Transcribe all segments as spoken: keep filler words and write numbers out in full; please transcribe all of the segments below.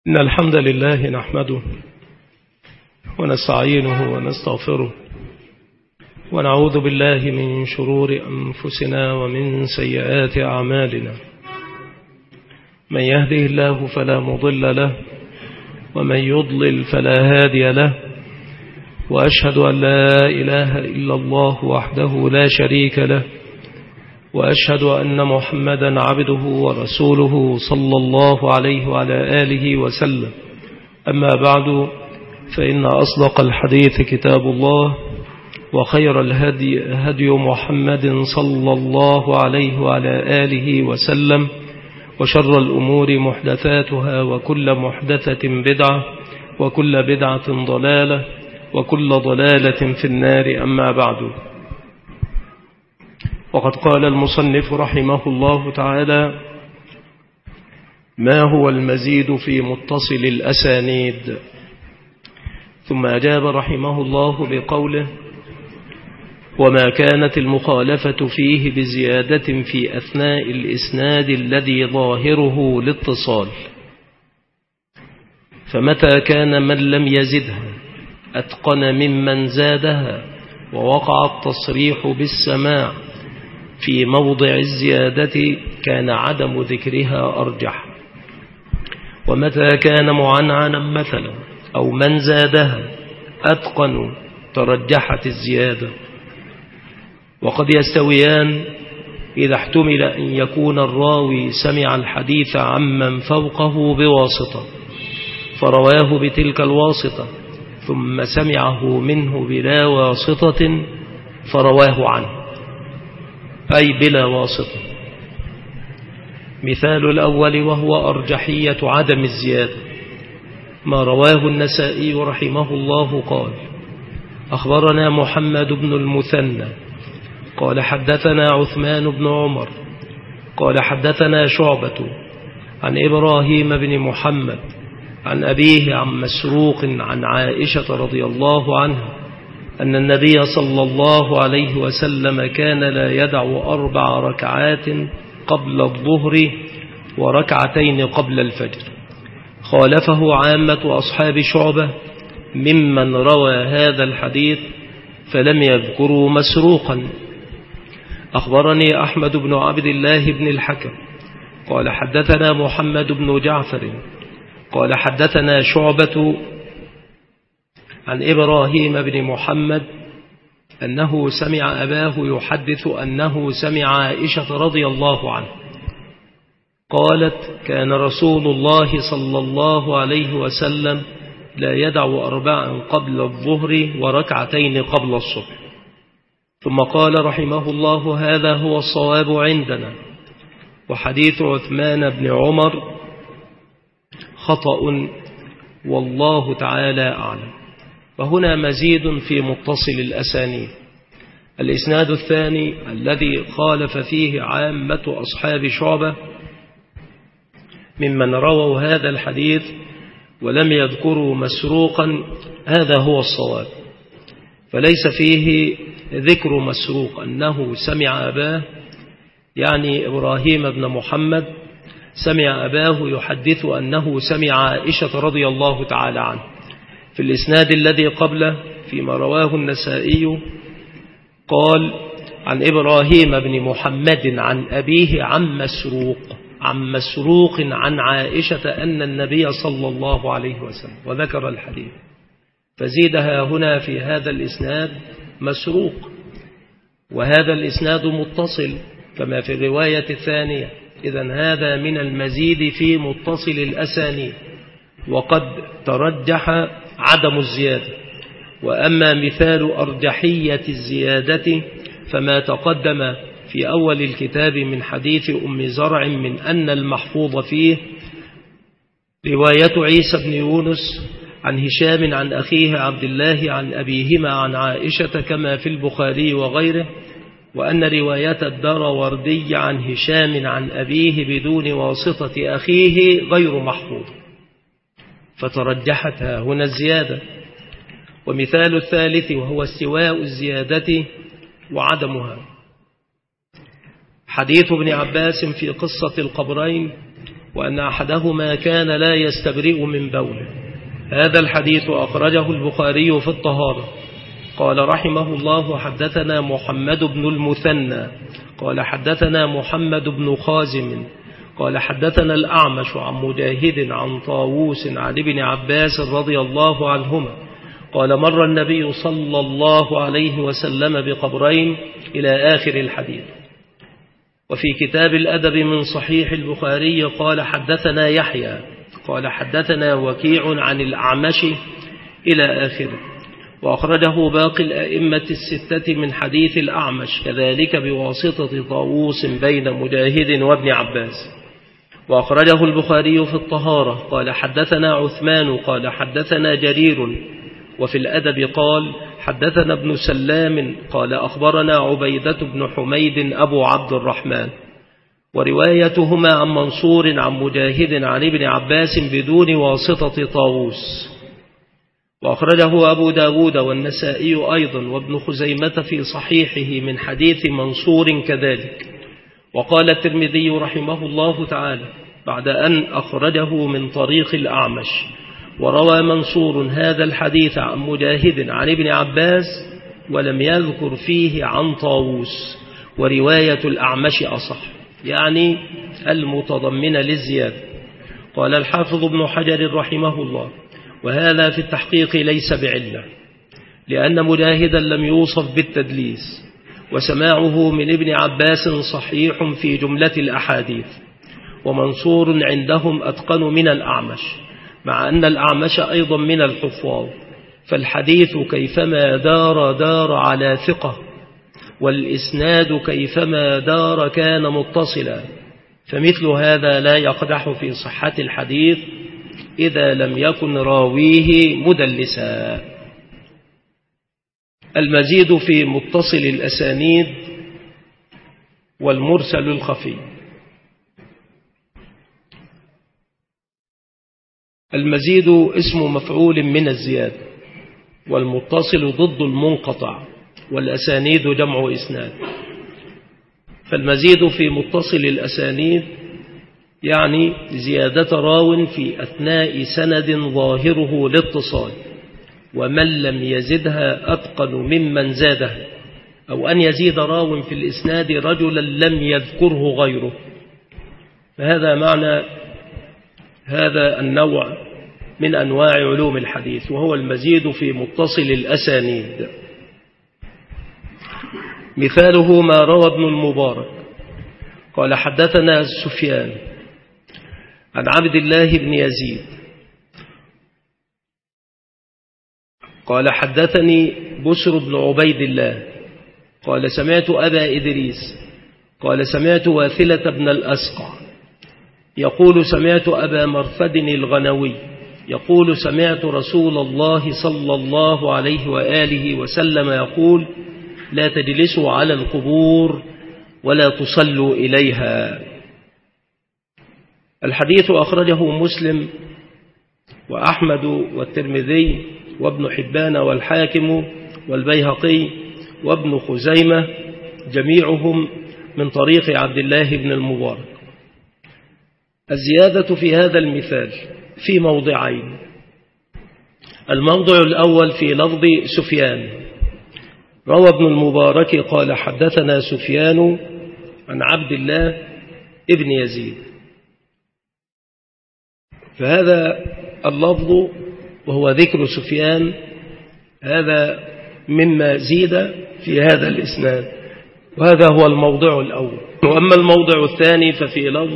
إن الحمد لله نحمده ونستعينه ونستغفره ونعوذ بالله من شرور أنفسنا ومن سيئات أعمالنا. من يهده الله فلا مضل له ومن يضلل فلا هادي له، وأشهد أن لا إله إلا الله وحده لا شريك له، وأشهد أن محمدا عبده ورسوله صلى الله عليه وعلى آله وسلم. أما بعد، فإن أصدق الحديث كتاب الله، وخير الهدي هدي محمد صلى الله عليه وعلى آله وسلم، وشر الأمور محدثاتها، وكل محدثة بدعة، وكل بدعة ضلالة، وكل ضلالة في النار. أما بعد، وقد قال المصنف رحمه الله تعالى: ما هو المزيد في متصل الأسانيد؟ ثم أجاب رحمه الله بقوله: وما كانت المخالفة فيه بزيادة في أثناء الإسناد الذي ظاهره الاتصال، فمتى كان من لم يزدها أتقن ممن زادها ووقع التصريح بالسماع في موضع الزيادة كان عدم ذكرها أرجح. ومتى كان معنعنا مثلا أو من زادها أتقن ترجحت الزيادة. وقد يستويان إذا احتمل أن يكون الراوي سمع الحديث عمن فوقه بواسطة فرواه بتلك الواسطة، ثم سمعه منه بلا واسطة فرواه عنه، أي بلا واسطة. مثال الأول وهو أرجحية عدم الزيادة ما رواه النسائي رحمه الله قال: أخبرنا محمد بن المثنى قال حدثنا عثمان بن عمر قال حدثنا شعبة عن إبراهيم بن محمد عن أبيه عن مسروق عن عائشة رضي الله عنها أن النبي صلى الله عليه وسلم كان لا يدع أربع ركعات قبل الظهر وركعتين قبل الفجر. خالفه عامة أصحاب شعبة ممن روى هذا الحديث فلم يذكروا مسروقا. أخبرني أحمد بن عبد الله بن الحكم قال حدثنا محمد بن جعفر قال حدثنا شعبة عن إبراهيم بن محمد أنه سمع أباه يحدث أنه سمع عائشة رضي الله عنه قالت: كان رسول الله صلى الله عليه وسلم لا يدع أربعا قبل الظهر وركعتين قبل الصبح. ثم قال رحمه الله: هذا هو الصواب عندنا، وحديث عثمان بن عمر خطأ والله تعالى أعلم. وهنا مزيد في متصل الأسانيد. الإسناد الثاني الذي خالف فيه عامة أصحاب شعبة ممن رووا هذا الحديث ولم يذكروا مسروقا، هذا هو الصواب، فليس فيه ذكر مسروق أنه سمع أباه، يعني إبراهيم بن محمد سمع أباه يحدث أنه سمع عائشة رضي الله تعالى عنه. في الإسناد الذي قبله فيما رواه النسائي قال: عن إبراهيم بن محمد عن أبيه عن مسروق عن مسروق عن عائشة أن النبي صلى الله عليه وسلم، وذكر الحديث، فزيدها هنا في هذا الإسناد مسروق، وهذا الإسناد متصل كما في الرواية الثانية. إذن هذا من المزيد في متصل الأسانيد، وقد ترجح عدم الزيادة. وأما مثال أرجحية الزيادة فما تقدم في أول الكتاب من حديث أم زرع من أن المحفوظ فيه رواية عيسى بن يونس عن هشام عن أخيه عبد الله عن أبيهما عن عائشة كما في البخاري وغيره، وأن رواية الدراوردي عن هشام عن أبيه بدون واسطة أخيه غير محفوظ، فترجحتها هنا الزيادة. ومثال الثالث وهو استواء الزيادة وعدمها حديث ابن عباس في قصة القبرين وأن أحدهما كان لا يستبرئ من بوله. هذا الحديث أخرجه البخاري في الطهارة. قال رحمه الله: حدثنا محمد بن المثنى قال حدثنا محمد بن خازم قال حدثنا الأعمش عن مجاهد عن طاووس عن ابن عباس رضي الله عنهما قال: مر النبي صلى الله عليه وسلم بقبرين إلى آخر الحديث. وفي كتاب الأدب من صحيح البخاري قال: حدثنا يحيى قال حدثنا وكيع عن الأعمش إلى آخره. وأخرجه باقي الأئمة الستة من حديث الأعمش كذلك بواسطة طاووس بين مجاهد وابن عباس. وأخرجه البخاري في الطهارة قال: حدثنا عثمان قال حدثنا جرير. وفي الأدب قال: حدثنا ابن سلام قال أخبرنا عبيدة بن حميد أبو عبد الرحمن. وروايتهما عن منصور عن مجاهد عن ابن عباس بدون واسطة طاووس. وأخرجه أبو داود والنسائي أيضا وابن خزيمة في صحيحه من حديث منصور كذلك. وقال الترمذي رحمه الله تعالى بعد أن أخرجه من طريق الأعمش: وروى منصور هذا الحديث عن مجاهد عن ابن عباس ولم يذكر فيه عن طاووس، ورواية الأعمش أصح، يعني المتضمنة للزيادة. قال الحافظ ابن حجر رحمه الله: وهذا في التحقيق ليس بعلة، لأن مجاهدا لم يوصف بالتدليس، وسماعه من ابن عباس صحيح في جملة الأحاديث. ومنصور عندهم أتقن من الأعمش، مع أن الأعمش أيضا من الحفاظ، فالحديث كيفما دار دار على ثقة، والإسناد كيفما دار كان متصلا، فمثل هذا لا يقدح في صحة الحديث إذا لم يكن راويه مدلسا. المزيد في متصل الأسانيد والمرسل الخفي. المزيد اسم مفعول من الزيادة، والمتصل ضد المنقطع، والأسانيد جمع إسناد. فالمزيد في متصل الأسانيد يعني زيادة راو في أثناء سند ظاهره الاتصال، ومن لم يزدها أتقن ممن زادها، أو أن يزيد راو في الإسناد رجلا لم يذكره غيره. فهذا معنى هذا النوع من أنواع علوم الحديث، وهو المزيد في متصل الأسانيد. مثاله ما روى ابن المبارك قال: حدثنا سفيان عن عبد الله بن يزيد قال حدثني بشر بن عبيد الله قال سمعت أبا إدريس قال سمعت واثلة بن الأسقع يقول سمعت أبا مرثد الغنوي يقول سمعت رسول الله صلى الله عليه وآله وسلم يقول: لا تجلسوا على القبور ولا تصلوا إليها. الحديث أخرجه مسلم وأحمد والترمذي وابن حبان والحاكم والبيهقي وابن خزيمة جميعهم من طريق عبد الله بن المبارك. الزيادة في هذا المثال في موضعين: الموضع الأول في لفظ سفيان، روى ابن المبارك قال حدثنا سفيان عن عبد الله ابن يزيد، فهذا اللفظ وهو ذكر سفيان هذا مما زيد في هذا الإسناد، وهذا هو الموضع الأول. وأما الموضع الثاني ففي لفظ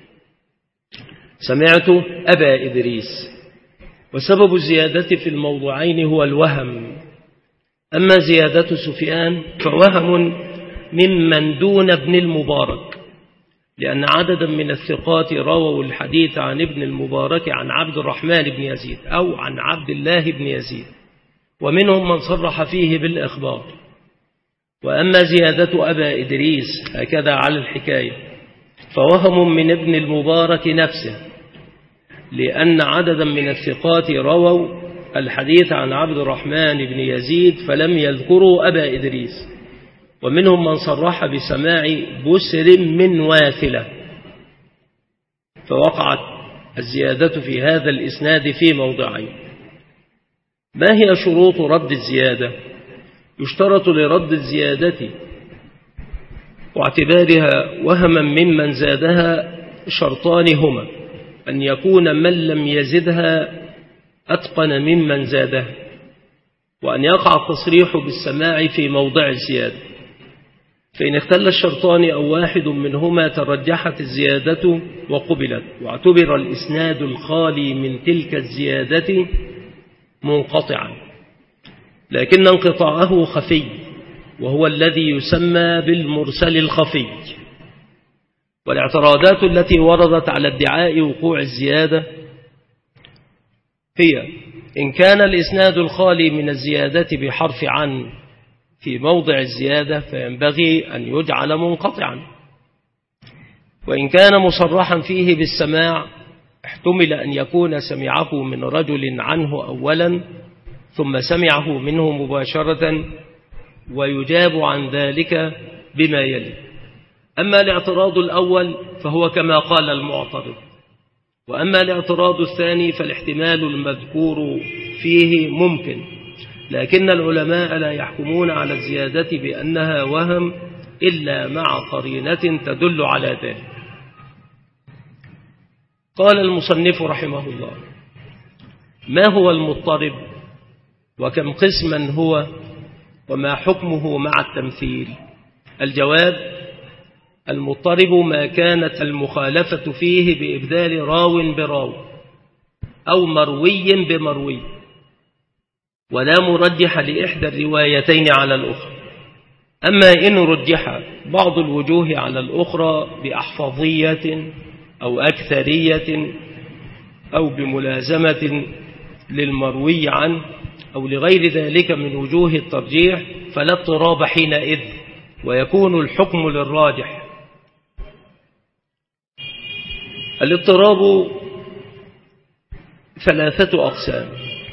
سمعت أبا إدريس، وسبب الزيادة في الموضوعين هو الوهم. أما زيادة سفيان فوهم ممن دون ابن المبارك، لأن عددا من الثقات رووا الحديث عن ابن المبارك عن عبد الرحمن بن يزيد أو عن عبد الله بن يزيد، ومنهم من صرح فيه بالإخبار. وأما زيادة أبا إدريس هكذا على الحكاية فوهم من ابن المبارك نفسه، لأن عددا من الثقات رووا الحديث عن عبد الرحمن بن يزيد فلم يذكروا أبا إدريس، ومنهم من صرح بسماع بسر من واثلة. فوقعت الزيادة في هذا الإسناد في موضعين. ما هي شروط رد الزيادة؟ يشترط لرد الزيادة واعتبارها وهما ممن زادها شرطان هما: أن يكون من لم يزدها أتقن ممن زادها، وأن يقع التصريح بالسماع في موضع الزيادة. فإن اختل الشرطان أو واحد منهما ترجحت الزيادة وقبلت، واعتبر الإسناد الخالي من تلك الزيادة منقطعا، لكن انقطاعه خفي، وهو الذي يسمى بالمرسل الخفي. والاعتراضات التي وردت على ادعاء وقوع الزيادة هي: إن كان الإسناد الخالي من الزيادة بحرف عن في موضع الزيادة فينبغي أن يجعل منقطعا، وإن كان مصرحا فيه بالسماع احتمل أن يكون سمعه من رجل عنه أولا ثم سمعه منه مباشرة، ويجاب عن ذلك بما يلي. أما الاعتراض الأول فهو كما قال المعترض، وأما الاعتراض الثاني فالاحتمال المذكور فيه ممكن، لكن العلماء لا يحكمون على الزيادة بأنها وهم إلا مع قرينة تدل على ذلك. قال المصنف رحمه الله: ما هو المضطرب؟ وكم قسما هو؟ وما حكمه مع التمثيل؟ الجواب: المضطرب ما كانت المخالفة فيه بإبدال راو براو أو مروي بمروي، ولا مرجح لإحدى الروايتين على الأخرى. أما إن رجح بعض الوجوه على الأخرى بأحفظية أو أكثرية أو بملازمة للمروي عنه أو لغير ذلك من وجوه الترجيح فلا اضطراب حينئذ، ويكون الحكم للراجح. الاضطراب ثلاثة أقسام: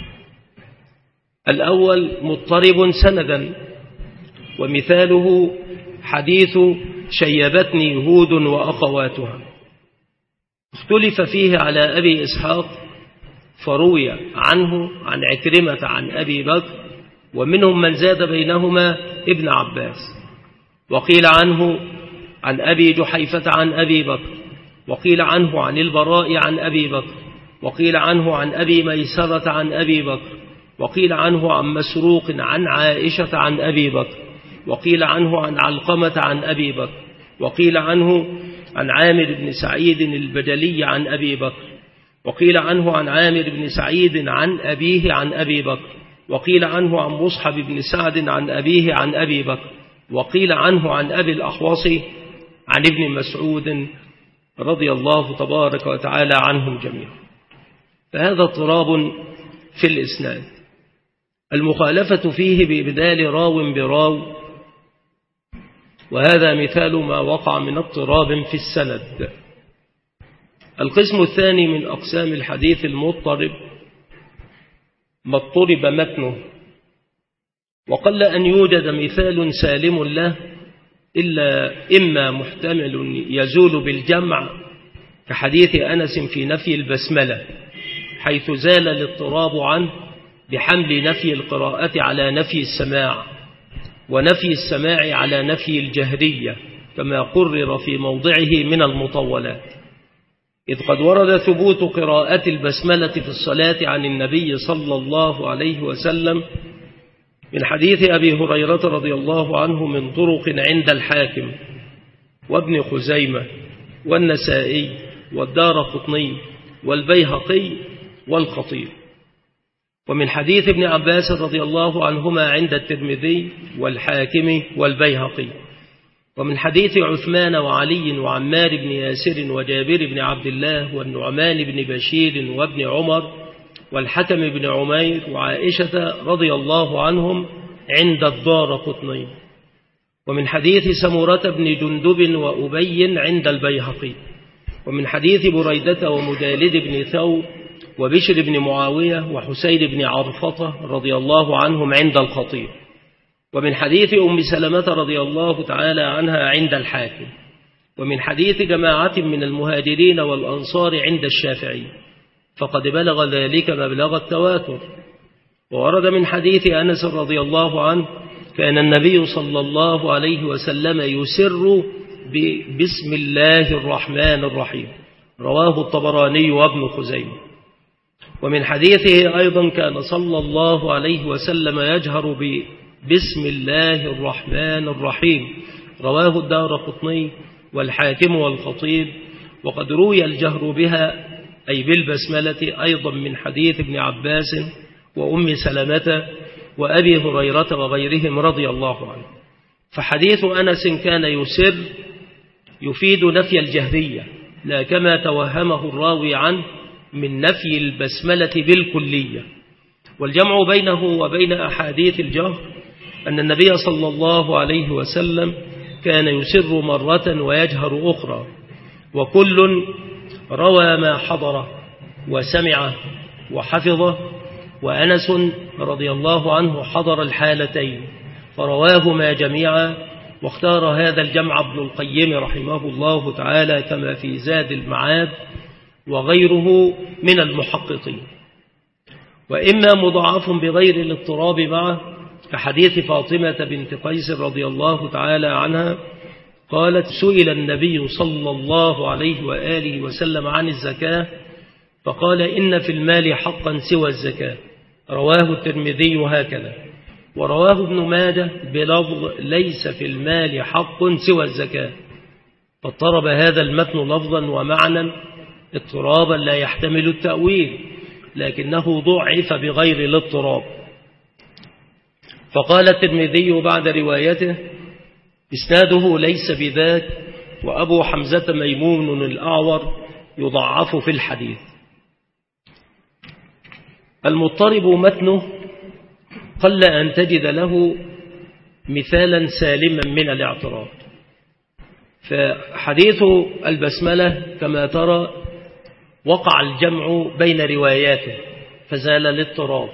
الأول مضطرب سندا، ومثاله حديث شيبتني هود وأخواتها، اختلف فيه على أبي إسحاق فروي عنه عن عكرمة عن أبي بكر، ومنهم من زاد بينهما ابن عباس، وقيل عنه عن أبي جحيفة عن أبي بكر، وقيل عنه عن البراء عن أبي بكر، وقيل عنه عن أبي ميسرة عن أبي بكر، وقيل عنه عن مسروق عن عائشة عن أبي بكر، وقيل عنه عن علقمة عن أبي بكر، وقيل عنه عن عامر بن سعيد البجلي عن أبي بكر، وقيل عنه عن عامر بن سعيد عن أبيه عن أبي بكر، وقيل عنه عن مصحب بن سعد عن أبيه عن أبي بكر، وقيل عنه عن أبي الأحوص عن ابن مسعود رضي الله تبارك وتعالى عنهم جميعا. فهذا اضطراب في الإسناد، المخالفة فيه بإبدال راو براو، وهذا مثال ما وقع من اضطراب في السند. القسم الثاني من أقسام الحديث المضطرب ما اضطرب متنه، وقل أن يوجد مثال سالم له إلا إما محتمل يزول بالجمع كحديث أنس في نفي البسملة، حيث زال الاضطراب عنه بحمل نفي القراءة على نفي السماع، ونفي السماع على نفي الجهرية كما قرر في موضعه من المطولات، إذ قد ورد ثبوت قراءة البسملة في الصلاة عن النبي صلى الله عليه وسلم من حديث أبي هريرة رضي الله عنه من طرق عند الحاكم وابن خزيمة والنسائي والدارقطني والبيهقي والخطيب، ومن حديث ابن عباس رضي الله عنهما عند الترمذي والحاكم والبيهقي، ومن حديث عثمان وعلي وعمار بن ياسر وجابر بن عبد الله والنعمان بن بشير وابن عمر والحكم بن عمير وعائشة رضي الله عنهم عند الدارقطني، ومن حديث سمرة بن جندب وأبي عند البيهقي، ومن حديث بريدة ومجالد بن ثور وبشر بن معاوية وحسين بن عرفطة رضي الله عنهم عند الخطيب، ومن حديث أم سلمة رضي الله تعالى عنها عند الحاكم، ومن حديث جماعة من المهاجرين والأنصار عند الشافعي، فقد بلغ ذلك مبلغ التواتر. وورد من حديث أنس رضي الله عنه كان النبي صلى الله عليه وسلم يسر بسم الله الرحمن الرحيم، رواه الطبراني وابن خزيمة. ومن حديثه أيضا كان صلى الله عليه وسلم يجهر بسم الله الرحمن الرحيم، رواه الدارقطني والحاكم والخطيب. وقد روي الجهر بها أي بالبسملة أيضا من حديث ابن عباس وأم سلمة وأبي هريرة وغيرهم رضي الله عنه. فحديث أنس كان يسر يفيد نفي الجهرية، لا كما توهمه الراوي عنه من نفي البسملة بالكلية. والجمع بينه وبين أحاديث الجهر أن النبي صلى الله عليه وسلم كان يسر مرة ويجهر أخرى، وكل روى ما حضره وسمعه وحفظه، وأنس رضي الله عنه حضر الحالتين فرواهما جميعا. واختار هذا الجمع ابن القيم رحمه الله تعالى كما في زاد المعاد وغيره من المحققين. وإما مضاعف بغير الاضطراب معه كحديث فاطمة بنت قيس رضي الله تعالى عنها قالت: سئل النبي صلى الله عليه وآله وسلم عن الزكاة فقال: إن في المال حقا سوى الزكاة، رواه الترمذي هكذا. ورواه ابن ماجه بلفظ: ليس في المال حق سوى الزكاة، فاضطرب هذا المتن لفظا ومعنى اضطرابا لا يحتمل التأويل، لكنه ضعف بغير الاضطراب. فقال الترمذي بعد روايته: إسناده ليس بذاك، وأبو حمزة ميمون الأعور يضعف في الحديث. المضطرب متنه قل أن تجد له مثالا سالما من الاعتراض. فحديث البسملة كما ترى وقع الجمع بين رواياته فزال الاضطراب.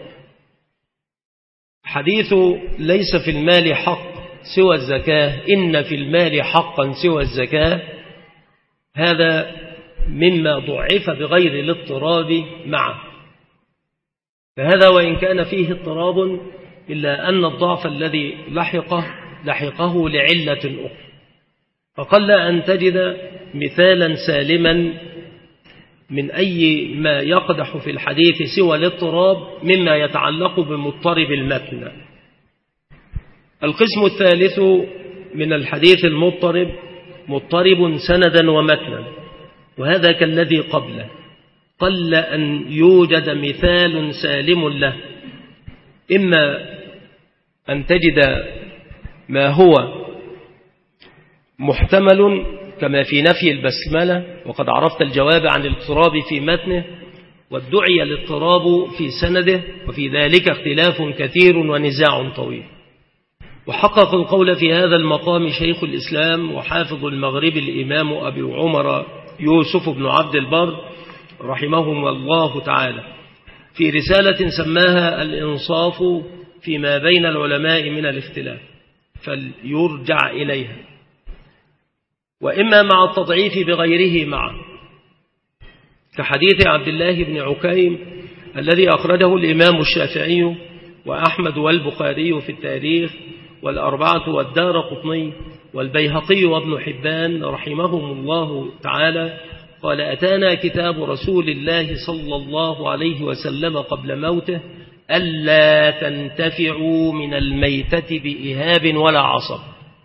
حديث ليس في المال حق سوى الزكاة، إن في المال حقا سوى الزكاة، هذا مما ضعف بغير الاضطراب معه. فهذا وإن كان فيه اضطراب إلا أن الضعف الذي لحقه لحقه لعلة أخرى، فقل أن تجد مثالا سالما من أي ما يقدح في الحديث سوى الاضطراب مما يتعلق بمضطرب المتن. القسم الثالث من الحديث المضطرب مضطرب سندا ومتنا، وهذا كالذي قبله قل أن يوجد مثال سالم له، إما أن تجد ما هو محتمل كما في نفي البسملة، وقد عرفت الجواب عن الاضطراب في متنه، وادعي الاضطراب في سنده، وفي ذلك اختلاف كثير ونزاع طويل. وحقق القول في هذا المقام شيخ الإسلام وحافظ المغرب الإمام أبي عمر يوسف بن عبد البر رحمهم الله تعالى في رسالة سماها الإنصاف فيما بين العلماء من الاختلاف، فليرجع إليها. وإما مع التضعيف بغيره معه كحديث عبد الله بن عكيم الذي أخرجه الإمام الشافعي وأحمد والبخاري في التاريخ والأربعة والدارقطني والبيهقي وابن حبان رحمهم الله تعالى قال: أتانا كتاب رسول الله صلى الله عليه وسلم قبل موته ألا تنتفعوا من الميتة بإهاب ولا عصب،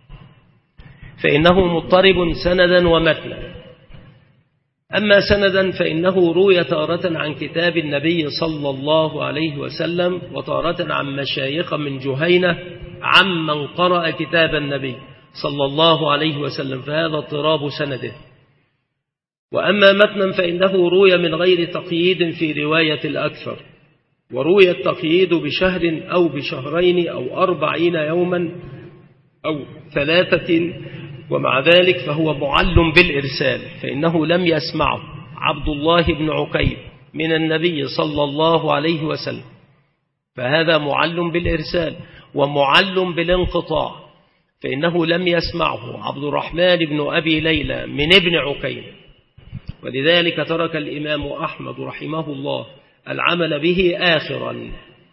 فإنه مضطرب سندا ومتنا. أما سندا فإنه روي تارة عن كتاب النبي صلى الله عليه وسلم وتارة عن مشايخ من جهينة عمن قرأ كتاب النبي صلى الله عليه وسلم، فهذا اضطراب سنده. وأما متنا فإنه روي من غير تقييد في رواية الأكثر، وروي التقييد بشهر أو بشهرين أو أربعين يوما أو ثلاثة، ومع ذلك فهو معلم بالإرسال، فإنه لم يسمعه عبد الله بن عكيم من النبي صلى الله عليه وسلم، فهذا معلم بالإرسال ومعلم بالانقطاع، فإنه لم يسمعه عبد الرحمن بن أبي ليلى من ابن عكيم، ولذلك ترك الإمام أحمد رحمه الله العمل به آخرا.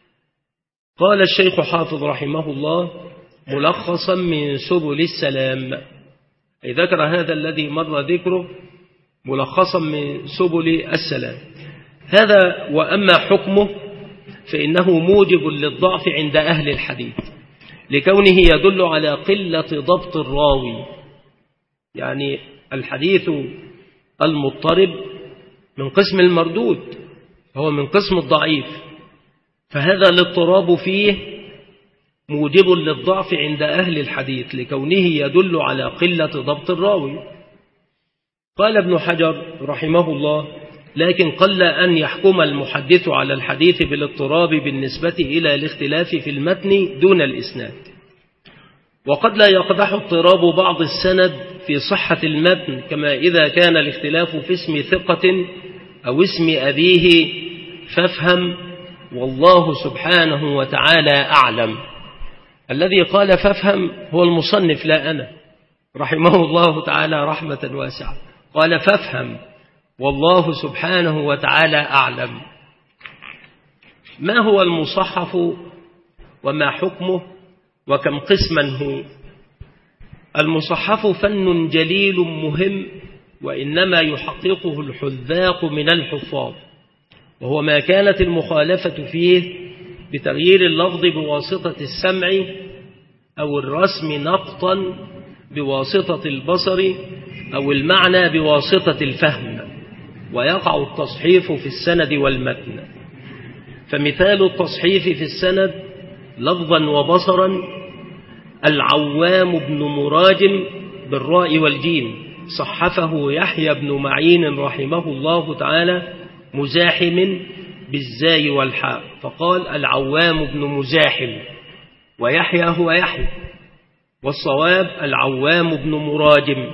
قال الشيخ حافظ رحمه الله ملخصا من سبل السلام، أي ذكر هذا الذي مر ذكره ملخصا من سبل السلام. هذا وأما حكمه فإنه موجب للضعف عند أهل الحديث لكونه يدل على قلة ضبط الراوي، يعني الحديث المضطرب من قسم المردود، هو من قسم الضعيف، فهذا الاضطراب فيه موجب للضعف عند أهل الحديث لكونه يدل على قلة ضبط الراوي. قال ابن حجر رحمه الله لكن قل أن يحكم المحدث على الحديث بالاضطراب بالنسبة إلى الاختلاف في المتن دون الإسناد، وقد لا يقدح اضطراب بعض السند في صحة المتن، كما إذا كان الاختلاف في اسم ثقة أو اسم أبيه فافهم والله سبحانه وتعالى أعلم. الذي قال فافهم هو المصنف لا أنا، رحمه الله تعالى رحمة واسعة، قال فافهم والله سبحانه وتعالى أعلم. ما هو المصحف وما حكمه وكم قسما هو؟ المصحف فن جليل مهم، وإنما يحققه الحذاق من الحفاظ، وهو ما كانت المخالفة فيه بتغيير اللفظ بواسطة السمع أو الرسم نقطا بواسطة البصر أو المعنى بواسطة الفهم، ويقع التصحيف في السند والمتن. فمثال التصحيف في السند لفظا وبصرا العوام بن مراجم بالراء والجيم، صحفه يحيى بن معين رحمه الله تعالى مزاحم بالزاي والحاء، فقال العوام بن مزاحم، ويحيى هو يحيى، والصواب العوام بن مراجم.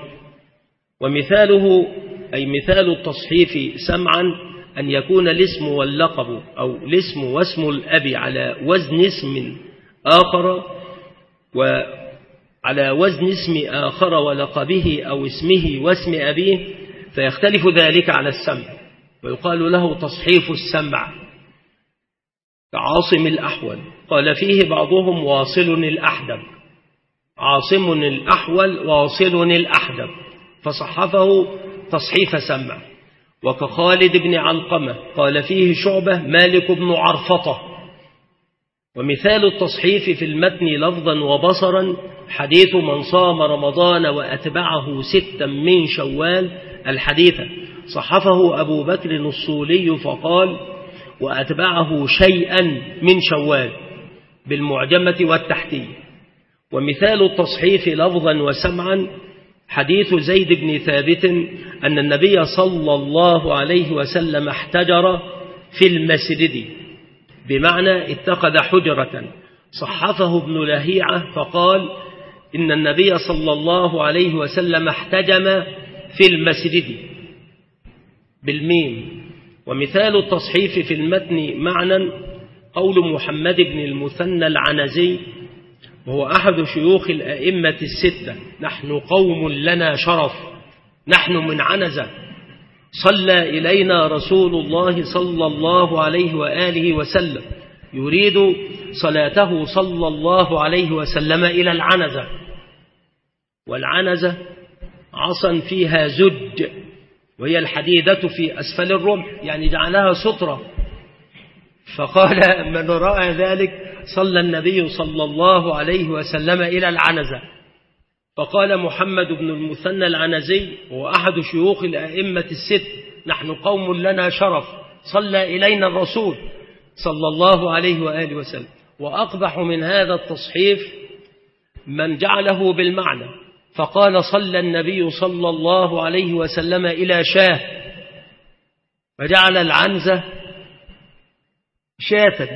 ومثاله أي مثال التصحيف سمعا أن يكون الاسم واللقب أو الاسم واسم الأب على وزن اسم آخر وعلى وزن اسم آخر ولقبه أو اسمه واسم أبيه، فيختلف ذلك على السمع ويقال له تصحيف السمع، كعاصم الأحول قال فيه بعضهم واصل الأحدب، عاصم الأحول واصل الأحدب، فصحفه تصحيف سمع. وكخالد بن علقمة قال فيه شعبة مالك بن عرفطة. ومثال التصحيف في المتن لفظا وبصرا حديث من صام رمضان وأتبعه ستا من شوال، الحديث صحفه أبو بكر الصولي فقال وأتبعه شيئا من شوال بالمعجمة والتحتية. ومثال التصحيف لفظا وسمعا حديث زيد بن ثابت أن النبي صلى الله عليه وسلم احتجر في المسجد، بمعنى اتخذ حجرة، صحفه ابن لهيعة فقال إن النبي صلى الله عليه وسلم احتجم في المسجد بالميم. ومثال التصحيف في المتن معنى قول محمد بن المثنى العنزي وهو أحد شيوخ الأئمة الستة نحن قوم لنا شرف، نحن من عنزة، صلى إلينا رسول الله صلى الله عليه وآله وسلم، يريد صلاته صلى الله عليه وسلم إلى العنزة، والعنزة عصا فيها زج وهي الحديدة في أسفل الرمح، يعني جعلها سترة. فقال من رأى ذلك صلى النبي صلى الله عليه وسلم إلى العنزة. فقال محمد بن المثنى العنزي وهو أحد شيوخ الأئمة الست نحن قوم لنا شرف، صلى إلينا الرسول صلى الله عليه وآله وسلم. وأقبح من هذا التصحيف من جعله بالمعنى فقال صلى النبي صلى الله عليه وسلم إلى شاه، فجعل العنزة شاة،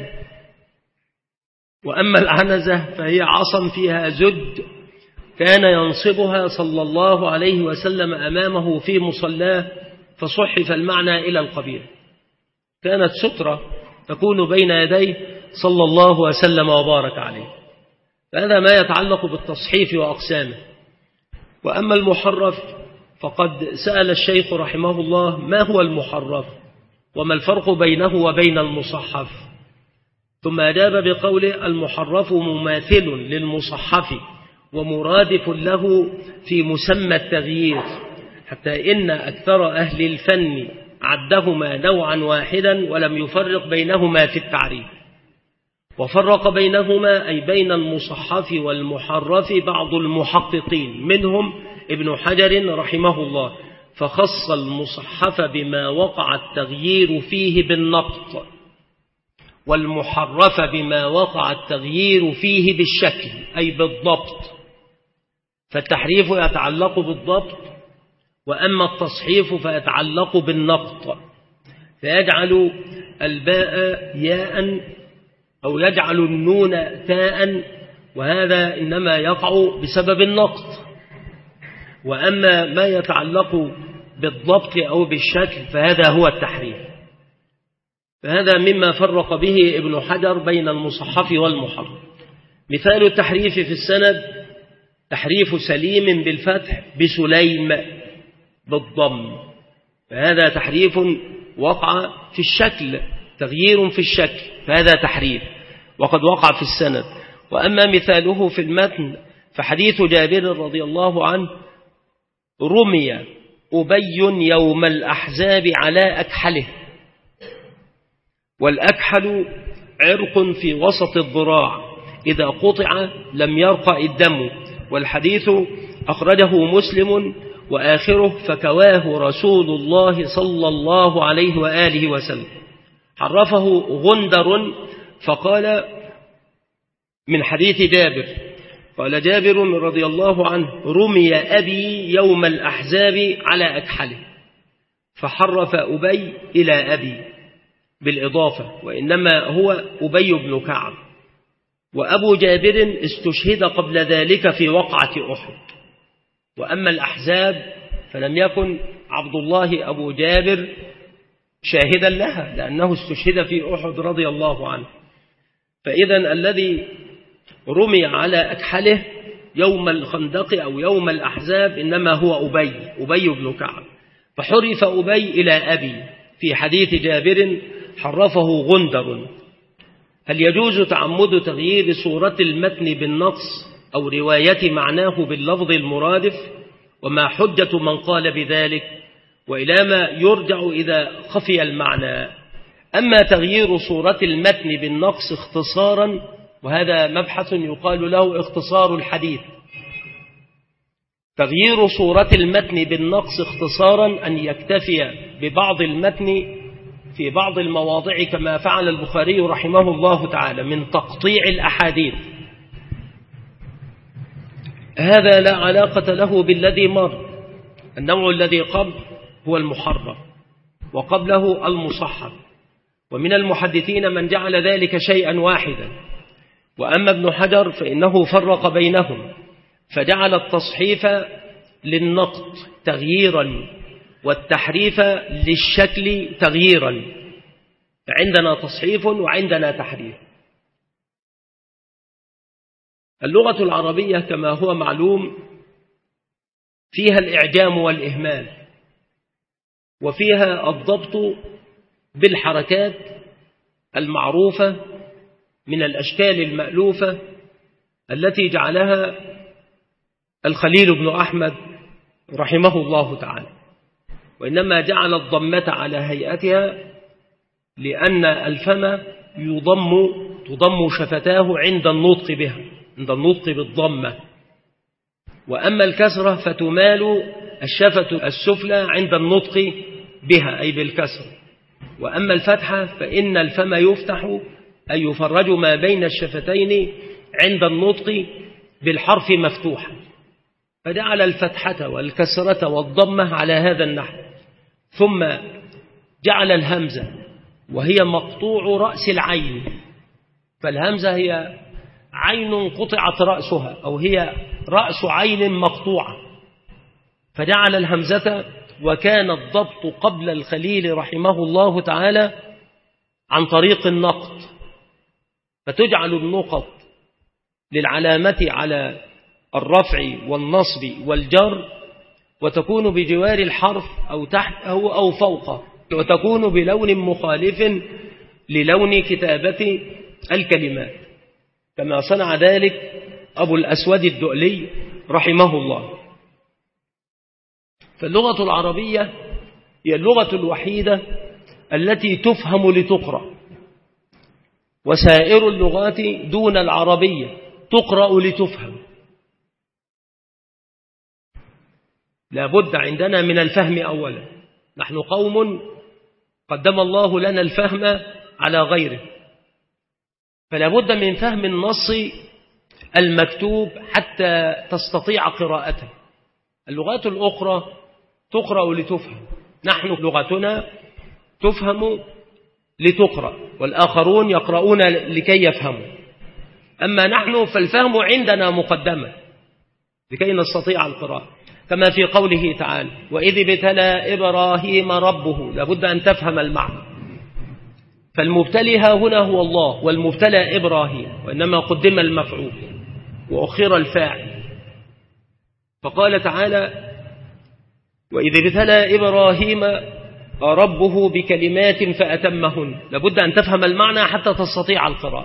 وأما العنزة فهي عصا فيها زد كان ينصبها صلى الله عليه وسلم أمامه في مصلاه، فصحف المعنى إلى القبيل، كانت سترة تكون بين يديه صلى الله وسلم وبارك عليه. هذا ما يتعلق بالتصحيف وأقسامه. وأما المحرف فقد سأل الشيخ رحمه الله ما هو المحرف وما الفرق بينه وبين المصحف، ثم أجاب بقوله المحرف مماثل للمصحف ومرادف له في مسمى التغيير، حتى إن أكثر أهل الفن عدهما نوعا واحدا ولم يفرق بينهما في التعريف. وفرق بينهما أي بين المصحف والمحرف بعض المحققين منهم ابن حجر رحمه الله، فخص المصحف بما وقع التغيير فيه بالنقط، والمحرف بما وقع التغيير فيه بالشكل أي بالضبط. فالتحريف يتعلق بالضبط، وأما التصحيف فيتعلق بالنقط، فيجعل الباء ياء أو يجعل النون تاء، وهذا إنما يقع بسبب النقط. وأما ما يتعلق بالضبط أو بالشكل فهذا هو التحريف. فهذا مما فرق به ابن حجر بين المصحف والمحرف. مثال التحريف في السند تحريف سليم بالفتح بسليم بالضم، فهذا تحريف وقع في الشكل، تغيير في الشكل، فهذا تحريف وقد وقع في السند. وأما مثاله في المتن فحديث جابر رضي الله عنه رمي أبي يوم الأحزاب على أكحله، والأكحل عرق في وسط الذراع إذا قطع لم يرقى الدم، والحديث أخرجه مسلم وآخره فكواه رسول الله صلى الله عليه وآله وسلم. حرفه غندر فقال من حديث جابر قال جابر رضي الله عنه رمي أبي يوم الأحزاب على أكحله، فحرف أبي إلى أبي بالإضافة، وإنما هو أبي بن كعب. وأبو جابر استشهد قبل ذلك في وقعة أحد. وأما الأحزاب فلم يكن عبد الله أبو جابر شاهدا لها لأنه استشهد في أحد رضي الله عنه. فإذا الذي رمي على أكحله يوم الخندق أو يوم الأحزاب إنما هو أبي أبي بن كعب، فحرف أبي إلى أبي. في حديث جابر حرفه غندر. هل يجوز تعمد تغيير صورة المتن بالنقص أو رواية معناه باللفظ المرادف؟ وما حجة من قال بذلك؟ وإلى ما يرجع إذا خفي المعنى؟ أما تغيير صورة المتن بالنقص اختصارا، وهذا مبحث يقال له اختصار الحديث، تغيير صورة المتن بالنقص اختصارا أن يكتفي ببعض المتن في بعض المواضع كما فعل البخاري رحمه الله تعالى من تقطيع الأحاديث، هذا لا علاقة له بالذي مر. النوع الذي قبل هو المحرف وقبله المصحف، ومن المحدثين من جعل ذلك شيئا واحدا. وأما ابن حجر فإنه فرق بينهم فجعل التصحيف للنقط تغييرا والتحريف للشكل تغييرا، عندنا تصحيف وعندنا تحريف. اللغة العربية كما هو معلوم فيها الإعجام والإهمال، وفيها الضبط بالحركات المعروفة من الأشكال المألوفة التي جعلها الخليل بن أحمد رحمه الله تعالى، وإنما جعل الضمة على هيئتها لأن الفم يضم تضم شفتاه عند النطق بها، عند النطق بالضمة. وأما الكسرة فتمال الشفة السفلى عند النطق بها أي بالكسر. وأما الفتحة فإن الفم يفتح أي يفرج ما بين الشفتين عند النطق بالحرف مفتوحا، فجعل الفتحة والكسرة والضمة على هذا النحو. ثم جعل الهمزة وهي مقطوع رأس العين، فالهمزة هي عين قطعت رأسها أو هي رأس عين مقطوعة، فجعل الهمزة. وكان الضبط قبل الخليل رحمه الله تعالى عن طريق النقط، فتجعل النقط للعلامة على الرفع والنصب والجر، وتكون بجوار الحرف أو تحته أو فوقه، وتكون بلون مخالف للون كتابة الكلمات، كما صنع ذلك أبو الأسود الدؤلي رحمه الله. فاللغة العربية هي اللغة الوحيدة التي تفهم لتقرأ، وسائر اللغات دون العربية تقرأ لتفهم. لا بد عندنا من الفهم أولا. نحن قوم قدم الله لنا الفهم على غيره، فلا بد من فهم النص المكتوب حتى تستطيع قراءته. اللغات الأخرى تقرأ لتفهم، نحن لغتنا تفهم لتقرأ، والآخرون يقرؤون لكي يفهموا. أما نحن فالفهم عندنا مقدمة لكي نستطيع القراءة، كما في قوله تعالى: وإذ ابتلى إبراهيم ربه. لابد أن تفهم المعنى، فالمبتلي ها هنا هو الله، والمبتلى إبراهيم، وإنما قدم المفعول وأخر الفاعل. فقال تعالى: وإذ ابتلى إبراهيم ربه بكلمات فأتمهن. لابد أن تفهم المعنى حتى تستطيع القراءة.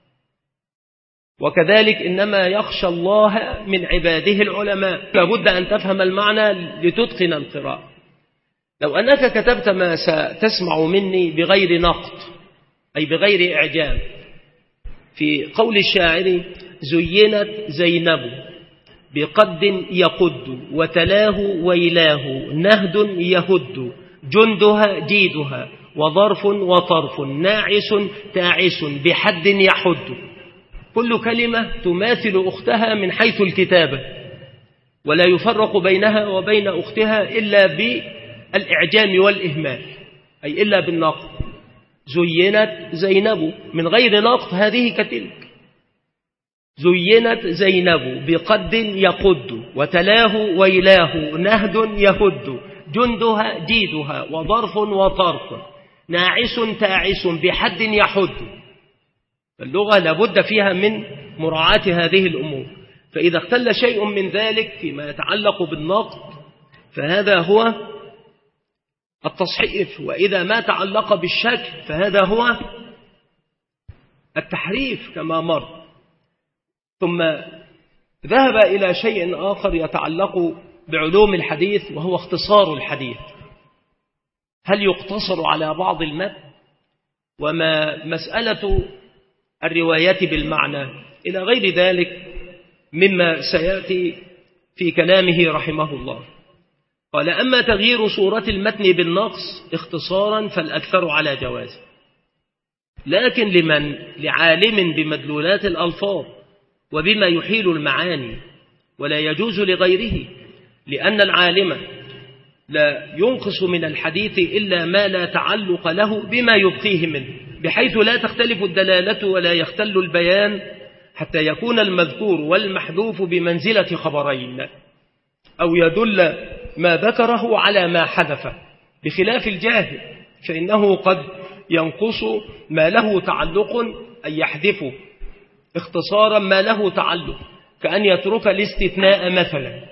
وكذلك إنما يخشى الله من عباده العلماء، لابد أن تفهم المعنى لتتقن القراءة. لو أنك كتبت ما ستسمع مني بغير نقط، أي بغير إعجام، في قول الشاعر: زينت زينب بقد يقد وتلاه ويلاه نهد يهد جندها جيدها وظرف وطرف ناعس تاعس بحد يحد. كل كلمة تماثل أختها من حيث الكتابة، ولا يفرق بينها وبين أختها إلا بالإعجام والإهمال، أي إلا بالنقط. زينت زينب من غير نقط هذه كتلك. زينت زينب بقد يقد وتلاه ويلاه نهد يهد جندها جيدها وظرف وطرف ناعس تاعس بحد يحد. اللغة لابد فيها من مراعاة هذه الأمور، فإذا اختل شيء من ذلك فيما يتعلق بالنقط فهذا هو التصحيف، وإذا ما تعلق بالشكل فهذا هو التحريف كما مر. ثم ذهب إلى شيء آخر يتعلق بعلوم الحديث، وهو اختصار الحديث. هل يقتصر على بعض المتن؟ وما مسألة الروايات بالمعنى إلى غير ذلك مما سيأتي في كلامه رحمه الله. قال: أما تغيير صورة المتن بالنقص اختصارا فالأكثر على جوازه، لكن لمن لعالم بمدلولات الألفاظ وبما يحيل المعاني، ولا يجوز لغيره، لأن العالم لا ينقص من الحديث إلا ما لا تعلق له بما يبقيه منه، بحيث لا تختلف الدلالة ولا يختل البيان، حتى يكون المذكور والمحذوف بمنزلة خبرين، أو يدل ما ذكره على ما حذفه، بخلاف الجاهل فإنه قد ينقص ما له تعلق أن يحذفه اختصارا ما له تعلق، كأن يترك الاستثناء مثلا.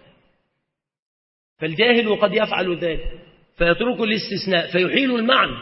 فالجاهل قد يفعل ذلك فيترك الاستثناء فيحيل المعنى.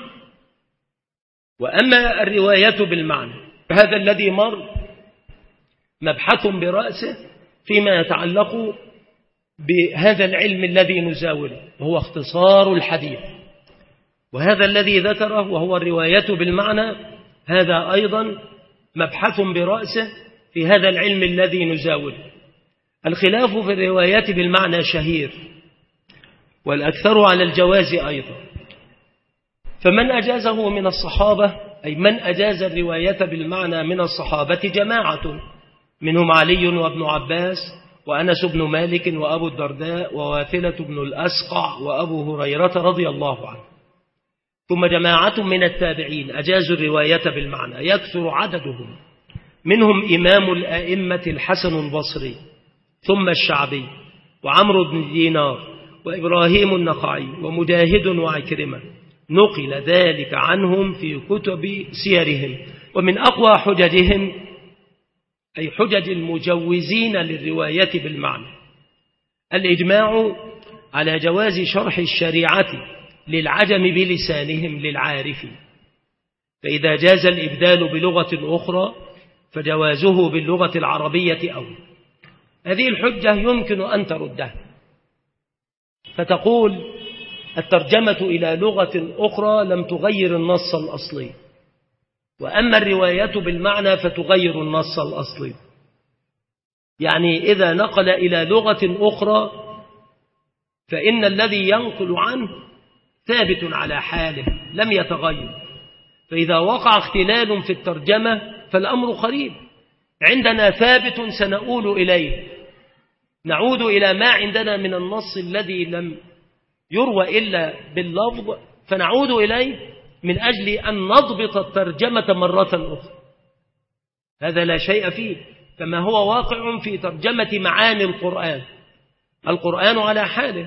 وأما الرواية بالمعنى فهذا الذي مر مبحث برأسه فيما يتعلق بهذا العلم الذي نزاوله، وهو اختصار الحديث. وهذا الذي ذكره وهو الرواية بالمعنى هذا أيضا مبحث برأسه في هذا العلم الذي نزاوله. الخلاف في الروايات بالمعنى شهير، والأكثر على الجواز أيضا. فمن أجازه من الصحابة، أي من أجاز الرواية بالمعنى من الصحابة جماعة، منهم علي وابن عباس وأنس بن مالك وأبو الدرداء وواثلة بن الأسقع وأبو هريرة رضي الله عنه. ثم جماعة من التابعين أجازوا الرواية بالمعنى يكثر عددهم، منهم إمام الأئمة الحسن البصري، ثم الشعبي وعمرو بن دينار وإبراهيم النخعي ومجاهد وعكرمة، نقل ذلك عنهم في كتب سيرهم. ومن أقوى حججهم أي حجج المجوزين للرواية بالمعنى. الإجماع على جواز شرح الشريعة للعجم بلسانهم للعارف، فإذا جاز الإبدال بلغة أخرى فجوازه باللغة العربية أولى. هذه الحجة يمكن أن تردها، فتقول الترجمة إلى لغة أخرى لم تغير النص الأصلي، وأما الرواية بالمعنى فتغير النص الأصلي. يعني إذا نقل إلى لغة أخرى فإن الذي ينقل عنه ثابت على حاله لم يتغير، فإذا وقع اختلال في الترجمة فالأمر قريب، عندنا ثابت سنؤول إليه، نعود إلى ما عندنا من النص الذي لم يروى إلا باللفظ فنعود إليه من أجل أن نضبط الترجمة مرة أخرى. هذا لا شيء فيه، كما هو واقع في ترجمة معاني القرآن. القرآن على حاله،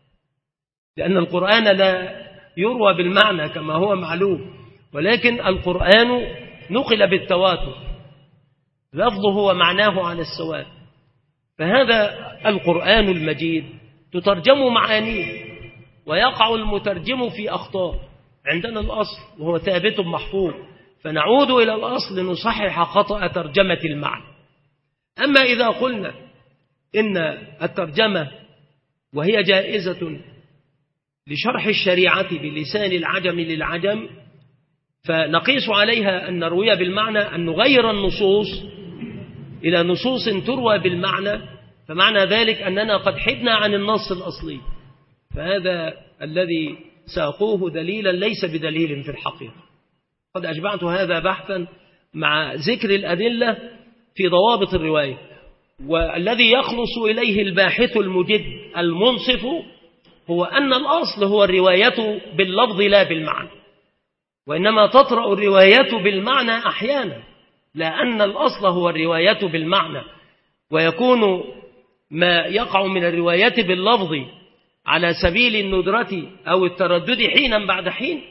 لأن القرآن لا يروى بالمعنى كما هو معلوم، ولكن القرآن نقل بالتواتر، لفظه ومعناه على السواء. فهذا القرآن المجيد تترجم معانيه ويقع المترجم في أخطاء. عندنا الأصل وهو ثابت محفوظ، فنعود إلى الأصل لنصحح خطأ ترجمة المعنى. أما إذا قلنا إن الترجمة وهي جائزة لشرح الشريعة بلسان العجم للعجم، فنقيس عليها أن نروي بالمعنى، أن نغير النصوص إلى نصوص تروى بالمعنى، فمعنى ذلك أننا قد حدنا عن النص الأصلي، فهذا الذي ساقوه دليلا ليس بدليل في الحقيقة. قد أجمعت هذا بحثا مع ذكر الأدلة في ضوابط الرواية، والذي يخلص إليه الباحث المجد المنصف هو أن الأصل هو الرواية باللفظ لا بالمعنى، وإنما تطرأ الرواية بالمعنى أحيانا، لأن الأصل هو الرواية بالمعنى، ويكون ما يقع من الرواية باللفظ على سبيل الندرة أو التردد حينا بعد حين.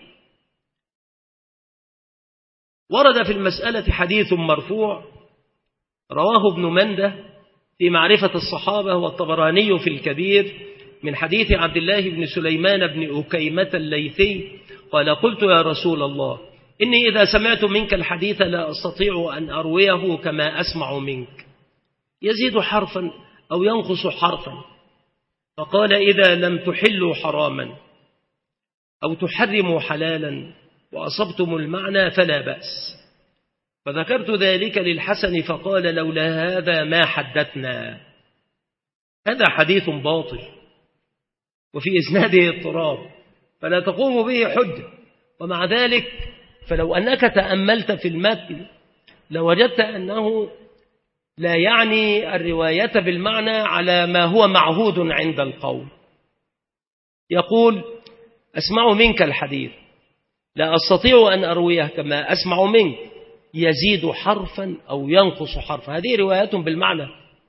ورد في المسألة حديث مرفوع رواه ابن منده في معرفة الصحابة والطبراني في الكبير من حديث عبد الله بن سليمان بن أكيمة الليثي قال: قلت يا رسول الله إني إذا سمعت منك الحديث لا أستطيع أن أرويه كما أسمع منك، يزيد حرفا أو ينقص حرفا. فقال: إذا لم تحلوا حراما أو تحرموا حلالا وأصبتم المعنى فلا بأس. فذكرت ذلك للحسن فقال: لولا هذا ما حدثنا. هذا حديث باطل وفي إسناده اضطراب، فلا تقوم به حجة. ومع ذلك فلو أنك تأملت في المتن لوجدت أنه لا يعني الرواية بالمعنى على ما هو معهود عند القوم. يقول: أسمع منك الحديث لا أستطيع أن أرويه كما أسمع منك، يزيد حرفا أو ينقص حرفا. هذه رواية بالمعنى،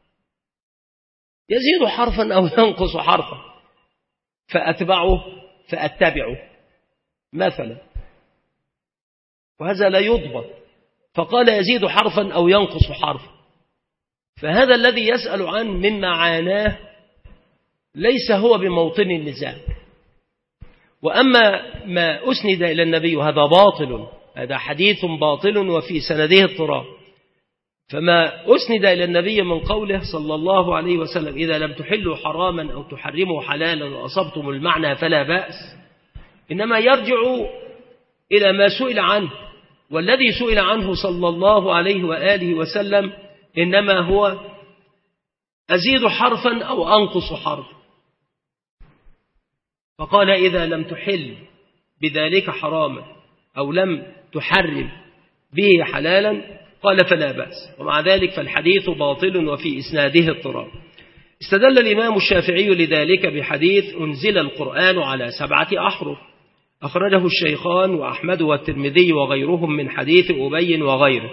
يزيد حرفا أو ينقص حرفا، فأتبعه فأتبعه مثلا، وهذا لا يضبط. فقال: يزيد حرفا أو ينقص حرفا، فهذا الذي يسأل عنه من معاناه ليس هو بموطن النزاع. وأما ما أسند إلى النبي هذا باطل، هذا حديث باطل وفي سنده اضطراب. فما أسند إلى النبي من قوله صلى الله عليه وسلم: إذا لم تحلوا حراما أو تحرموا حلالا وأصبتم المعنى فلا بأس، إنما يرجع إلى ما سئل عنه، والذي سئل عنه صلى الله عليه وآله وسلم إنما هو أزيد حرفا أو أنقص حرفا. فقال: إذا لم تحل بذلك حراما أو لم تحرم به حلالا قال فلا بأس. ومع ذلك فالحديث باطل وفي إسناده اضطراب. استدل الإمام الشافعي لذلك بحديث: أنزل القرآن على سبعة أحرف، أخرجه الشيخان وأحمد والترمذي وغيرهم من حديث أبي وغيره.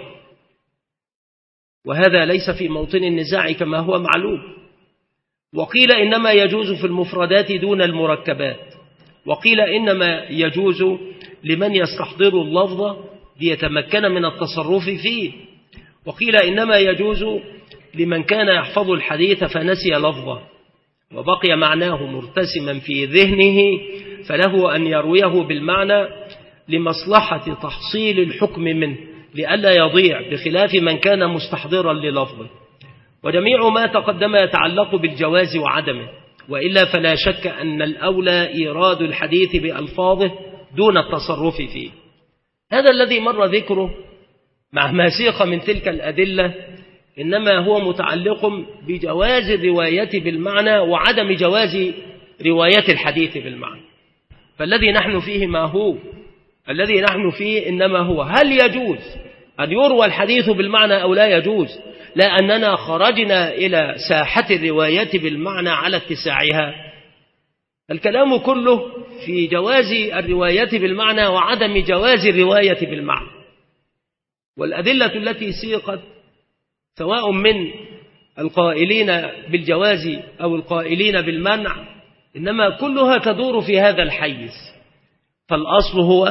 وهذا ليس في موطن النزاع كما هو معلوم. وقيل إنما يجوز في المفردات دون المركبات، وقيل إنما يجوز لمن يستحضر اللفظ ليتمكن من التصرف فيه، وقيل إنما يجوز لمن كان يحفظ الحديث فنسي لفظه وبقي معناه مرتسما في ذهنه فله أن يرويه بالمعنى لمصلحة تحصيل الحكم منه لئلا يضيع، بخلاف من كان مستحضرا للفظه. وجميع ما تقدم يتعلق بالجواز وعدمه، وإلا فلا شك أن الأولى إيراد الحديث بألفاظه دون التصرف فيه. هذا الذي مر ذكره مع ما سيق من تلك الأدلة إنما هو متعلق بجواز الرواية بالمعنى وعدم جواز رواية الحديث بالمعنى. فالذي نحن فيه ما هو الذي نحن فيه إنما هو هل يجوز أن يروى الحديث بالمعنى أو لا يجوز، لا أننا خرجنا إلى ساحة الرواية بالمعنى على اتساعها. الكلام كله في جواز الرواية بالمعنى وعدم جواز الرواية بالمعنى. والأدلة التي سيقت سواء من القائلين بالجواز أو القائلين بالمنع إنما كلها تدور في هذا الحيز. فالأصل هو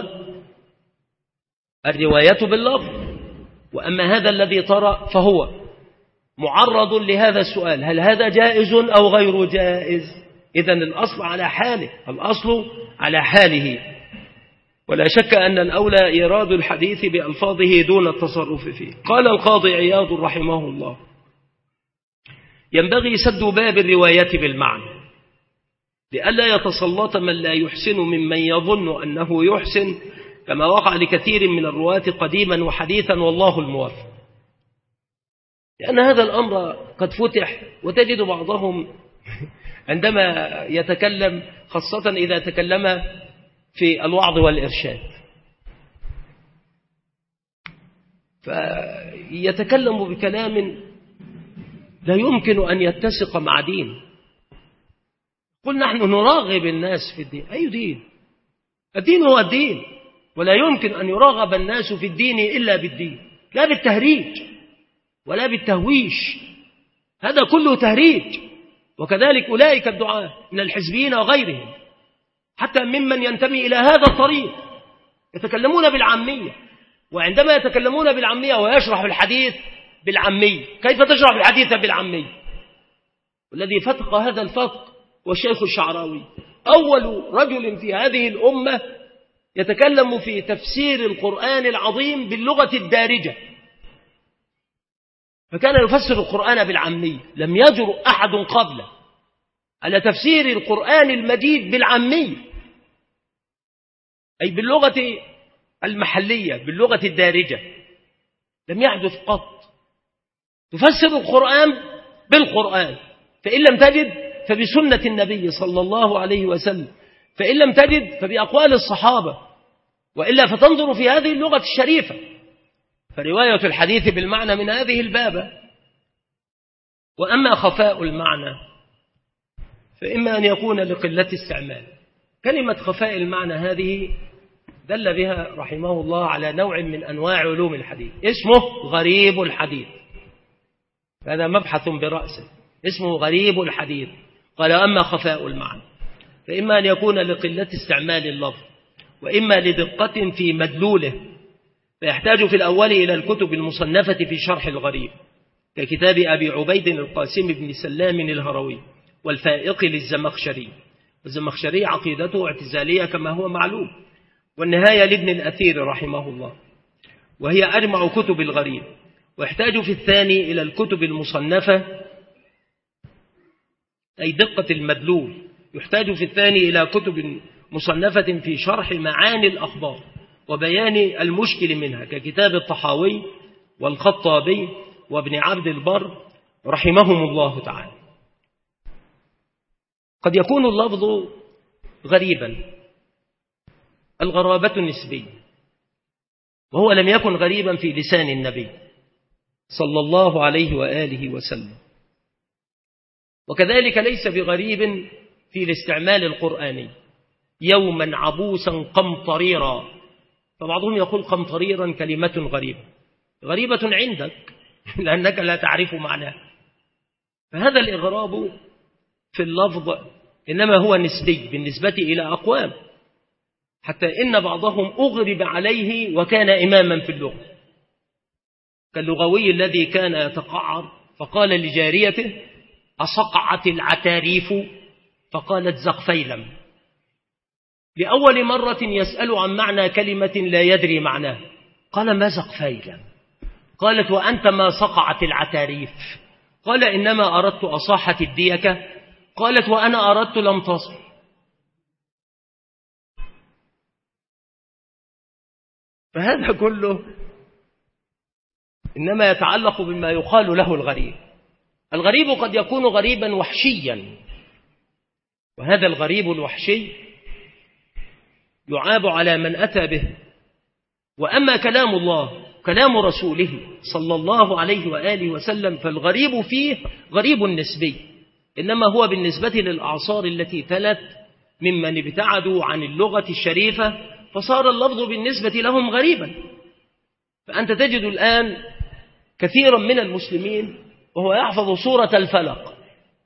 الرواية باللفظ، وأما هذا الذي طرأ فهو معرض لهذا السؤال: هل هذا جائز أو غير جائز؟ إذن الأصل على حاله، الأصل على حاله، ولا شك أن الأولى إيراد الحديث بألفاظه دون التصرف فيه. قال القاضي عياض رحمه الله: ينبغي سد باب الرواية بالمعنى لئلا يتسلط من لا يحسن ممن يظن أنه يحسن، كما وقع لكثير من الرواة قديما وحديثا، والله الموفق. لأن هذا الأمر قد فتح، وتجد بعضهم عندما يتكلم خاصة إذا تكلم في الوعظ والإرشاد فيتكلم بكلام لا يمكن أن يتسق مع دين. قل نحن نراغب الناس في الدين. أي دين؟ الدين هو الدين، ولا يمكن أن يراغب الناس في الدين إلا بالدين، لا بالتهريج ولا بالتهويش، هذا كله تهريج. وكذلك أولئك الدعاة من الحزبيين وغيرهم حتى ممن ينتمي إلى هذا الطريق يتكلمون بالعامية، وعندما يتكلمون بالعامية ويشرح الحديث بالعامية، كيف تشرح الحديث بالعامية؟ والذي فتق هذا الفتق والشيخ الشعراوي أول رجل في هذه الأمة يتكلم في تفسير القرآن العظيم باللغة الدارجة، فكان يفسر القرآن بالعامية. لم يجرؤ أحد قبله على تفسير القرآن المجيد بالعامية، أي باللغة المحلية، باللغة الدارجة، لم يحدث قط. تفسر القرآن بالقرآن، فإن لم تجد فبسنة النبي صلى الله عليه وسلم، فإن لم تجد فبأقوال الصحابة، وإلا فتنظر في هذه اللغة الشريفة. فرواية الحديث بالمعنى من هذه البابة. وأما خفاء المعنى فإما أن يكون لقلة استعمال. كلمة خفاء المعنى هذه دل بها رحمه الله على نوع من أنواع علوم الحديث اسمه غريب الحديث، هذا مبحث برأسه اسمه غريب الحديث. قال: أما خفاء المعنى فإما أن يكون لقلة استعمال اللفظ، وإما لدقة في مدلوله، فيحتاج في الأول إلى الكتب المصنفة في شرح الغريب ككتاب أبي عبيد القاسم بن سلام الهروي والفائق للزمخشري. الزمخشري عقيدته اعتزالية كما هو معلوم، والنهاية لابن الأثير رحمه الله، وهي أجمع كتب الغريب. ويحتاج في الثاني إلى الكتب المصنفة أي دقة المدلول، يحتاج في الثاني إلى كتب مصنفة في شرح معاني الأخبار وبيان المشكل منها ككتاب الطحاوي والخطابي وابن عبد البر رحمهم الله تعالى. قد يكون اللفظ غريبا، الغرابة نسبية، وهو لم يكن غريبا في لسان النبي صلى الله عليه وآله وسلم، وكذلك ليس بغريب في الاستعمال القرآني. يوما عبوسا قمطريرا، فبعضهم يقول قمطريرا كلمة غريبة، غريبة عندك لأنك لا تعرف معناه. فهذا الإغراب في اللفظ إنما هو نسبي بالنسبة إلى أقوام، حتى إن بعضهم أغرب عليه وكان إماما في اللغة كاللغوي الذي كان يتقعر فقال لجاريته: أصقعت العتاريف؟ فقالت: زقفيلم. لأول مرة يسأل عن معنى كلمة لا يدري معناه، قال: ما زقفيلم؟ قالت: وأنت ما صقعت العتاريف؟ قال: إنما أردت أصاحة الديكة. قالت: وأنا أردت لم تصل. فهذا كله إنما يتعلق بما يقال له الغريب. الغريب قد يكون غريبا وحشيا، وهذا الغريب الوحشي يعاب على من أتى به. وأما كلام الله كلام رسوله صلى الله عليه وآله وسلم فالغريب فيه غريب نسبي، إنما هو بالنسبة للأعصار التي تلت ممن ابتعدوا عن اللغة الشريفة فصار اللفظ بالنسبة لهم غريبا. فأنت تجد الآن كثيرا من المسلمين وهو يحفظ سورة الفلق،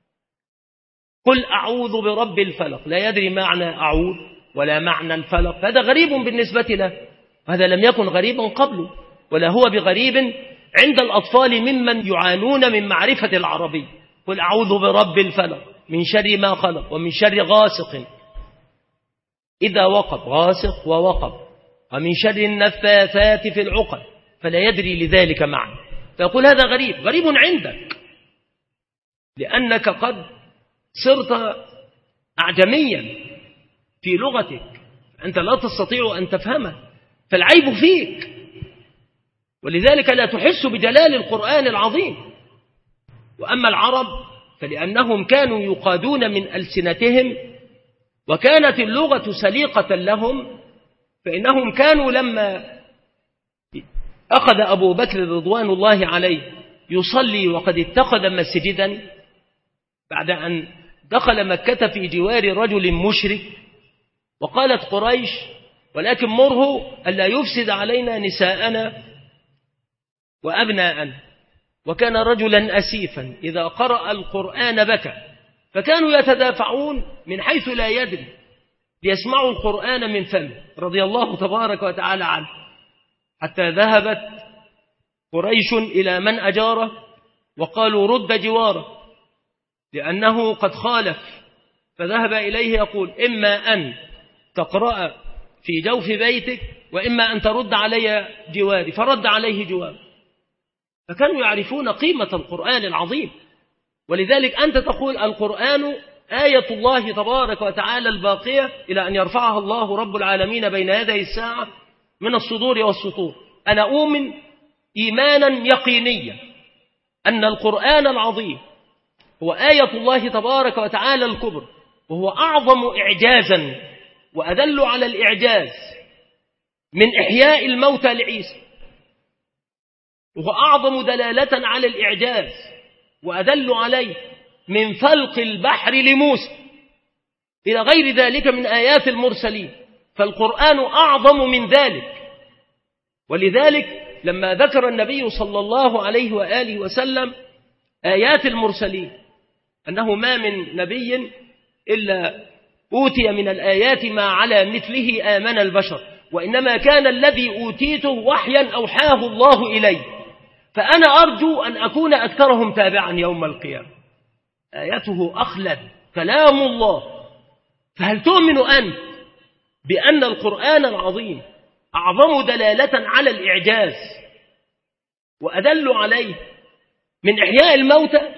قل أعوذ برب الفلق، لا يدري معنى أعوذ ولا معنى الفلق. هذا غريب بالنسبة له، هذا لم يكن غريبا قبله، ولا هو بغريب عند الأطفال ممن يعانون من معرفة العربي. قل أعوذ برب الفلق من شر ما خلق ومن شر غاسق إذا وقب، غاسق ووقب، ومن شر النفاثات في العقد، فلا يدري لذلك معنى. فيقول هذا غريب، غريب عندك لأنك قد صرت أعجميا في لغتك، أنت لا تستطيع أن تفهمه، فالعيب فيك، ولذلك لا تحس بجلال القرآن العظيم. وأما العرب فلأنهم كانوا يقادون من ألسنتهم وكانت اللغة سليقة لهم، فإنهم كانوا لما أخذ أبو بكر رضوان الله عليه يصلي وقد اتخذ مسجدا بعد أن دخل مكة في جوار رجل مشرك، وقالت قريش: ولكن مره ألا يفسد علينا نساءنا وأبناءنا. وكان رجلا أسيفا إذا قرأ القرآن بكى، فكانوا يتدافعون من حيث لا يدري ليسمعوا القرآن من فمه رضي الله تبارك وتعالى عنه، حتى ذهبت قريش إلى من أجاره وقالوا: رد جواره لأنه قد خالف. فذهب إليه يقول: إما أن تقرأ في جوف بيتك وإما أن ترد علي جواري، فرد عليه جوار. فكانوا يعرفون قيمة القرآن العظيم. ولذلك أنت تقول القرآن آية الله تبارك وتعالى الباقية إلى أن يرفعها الله رب العالمين بين يدي الساعة من الصدور والسطور. أنا أؤمن إيمانا يقينيا أن القرآن العظيم هو آية الله تبارك وتعالى الكبرى، وهو أعظم إعجازا وأدل على الإعجاز من إحياء الموتى لعيسى، وهو أعظم دلالة على الإعجاز وأدل عليه من فلق البحر لموسى إلى غير ذلك من آيات المرسلين. فالقرآن أعظم من ذلك. ولذلك لما ذكر النبي صلى الله عليه وآله وسلم آيات المرسلين أنه ما من نبي إلا أوتي من الآيات ما على مثله آمن البشر، وإنما كان الذي أوتيته وحيا أوحاه الله إليه، فأنا أرجو أن أكون أكثرهم تابعا يوم القيامة. آياته أخلد كلام الله. فهل تؤمن أنت بأن القرآن العظيم أعظم دلالة على الإعجاز وأدل عليه من إحياء الموتى؟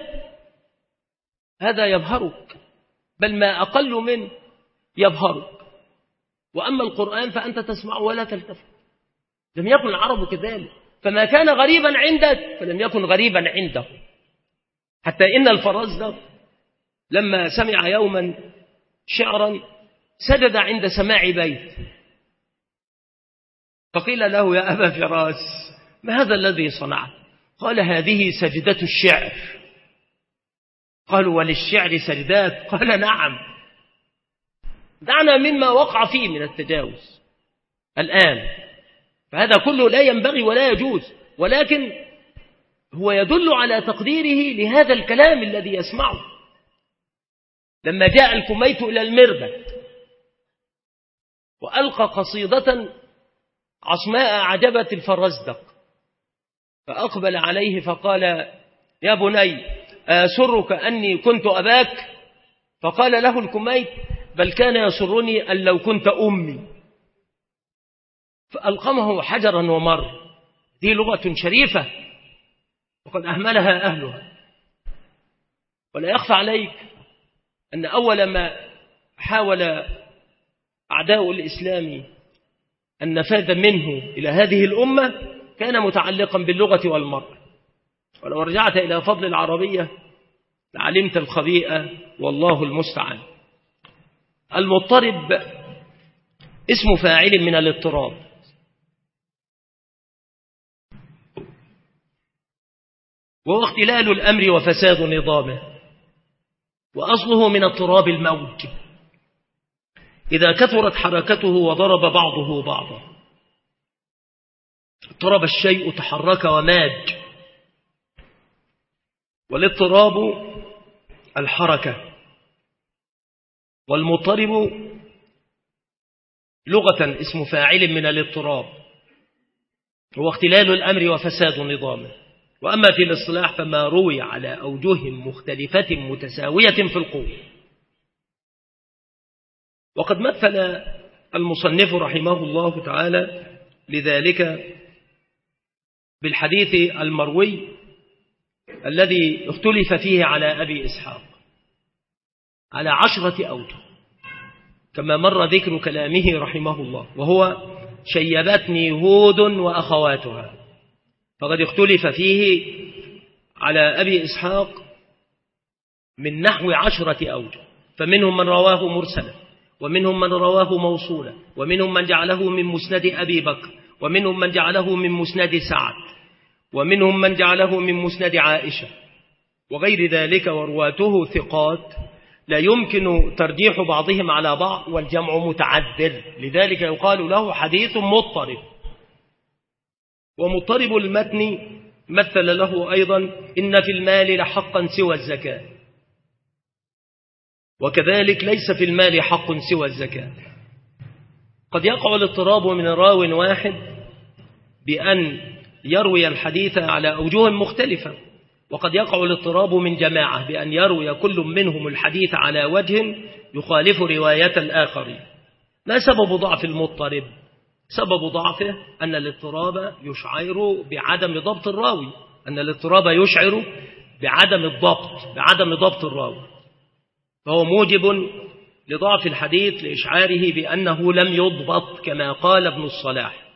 هذا يبهرك، بل ما أقل منه يبهرك. وأما القرآن فأنت تسمع ولا تلتفت. لم يكن العرب كذلك، فما كان غريبا عندك فلم يكن غريبا عنده. حتى إن الفرزدق لما سمع يوما شعرا سجد عند سماع بيت، فقيل له: يا أبا فراس ما هذا الذي صنعت؟ قال: هذه سجدة الشعر. قالوا: وللشعر سجدات؟ قال: نعم. دعنا مما وقع فيه من التجاوز الآن، فهذا كله لا ينبغي ولا يجوز، ولكن هو يدل على تقديره لهذا الكلام الذي يسمعه. لما جاء الكميت إلى المربد وألقى قصيدة عصماء عجبت الفرزدق، فأقبل عليه فقال: يا بني، أسرك أني كنت أباك؟ فقال له الكميت: بل كان يسرني أن لو كنت أمي. فألقمه حجرا ومر. دي لغة شريفة وقد أهملها أهلها. ولا يخفى عليك أن أول ما حاول أعداء الإسلام النفاذ منه إلى هذه الأمة كان متعلقا باللغة والمرء. ولو رجعت إلى فضل العربية لعلمت الخبيئة والله المستعان. المضطرب اسم فاعل من الاضطراب، وهو اختلال الأمر وفساد نظامه، وأصله من اضطراب الموج إذا كثرت حركته وضرب بعضه بعضا. اضطرب الشيء تحرك وماج، والاضطراب الحركة. والمضطرب لغة اسم فاعل من الاضطراب، هو اختلال الأمر وفساد نظامه. وأما في الاصطلاح فما روي على أوجه مختلفة متساوية في القوة. وقد مثل المصنف رحمه الله تعالى لذلك بالحديث المروي الذي اختلف فيه على أبي إسحاق على عشرة أوجه، كما مر ذكر كلامه رحمه الله، وهو شيبتني هود وأخواتها. فقد اختلف فيه على أبي إسحاق من نحو عشرة أوجه، فمنهم من رواه مرسلا، ومنهم من رواه موصولا، ومنهم من جعله من مسند أبي بكر، ومنهم من جعله من مسند سعد، ومنهم من جعله من مسند عائشة وغير ذلك. ورواته ثقات لا يمكن ترجيح بعضهم على بعض، والجمع متعذر، لذلك يقال له حديث مضطرب. ومضطرب المتن مثل له أيضا: إن في المال لحقا سوى الزكاة. وكذلك ليس في المال حق سوى الزكاة. قد يقع الاضطراب من راو واحد بأن يروي الحديث على أوجه مختلفة، وقد يقع الاضطراب من جماعة بأن يروي كل منهم الحديث على وجه يخالف رواية الآخرين. ما سبب ضعف المضطرب؟ سبب ضعفه أن الاضطراب يشعر بعدم ضبط الراوي، أن الاضطراب يشعر بعدم الضبط بعدم ضبط الراوي، فهو موجب لضعف الحديث لإشعاره بأنه لم يضبط كما قال ابن الصلاح.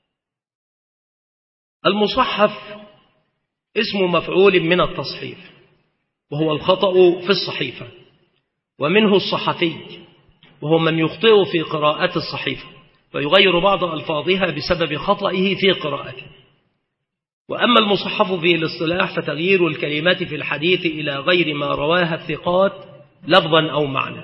المصحف اسم مفعول من التصحيف، وهو الخطأ في الصحيفة، ومنه الصحفي وهو من يخطئ في قراءة الصحيفة فيغير بعض ألفاظها بسبب خطئه في قراءته. وأما المصحف في الاصطلاح فتغيير الكلمات في الحديث إلى غير ما رواها الثقات لفظا أو معنى.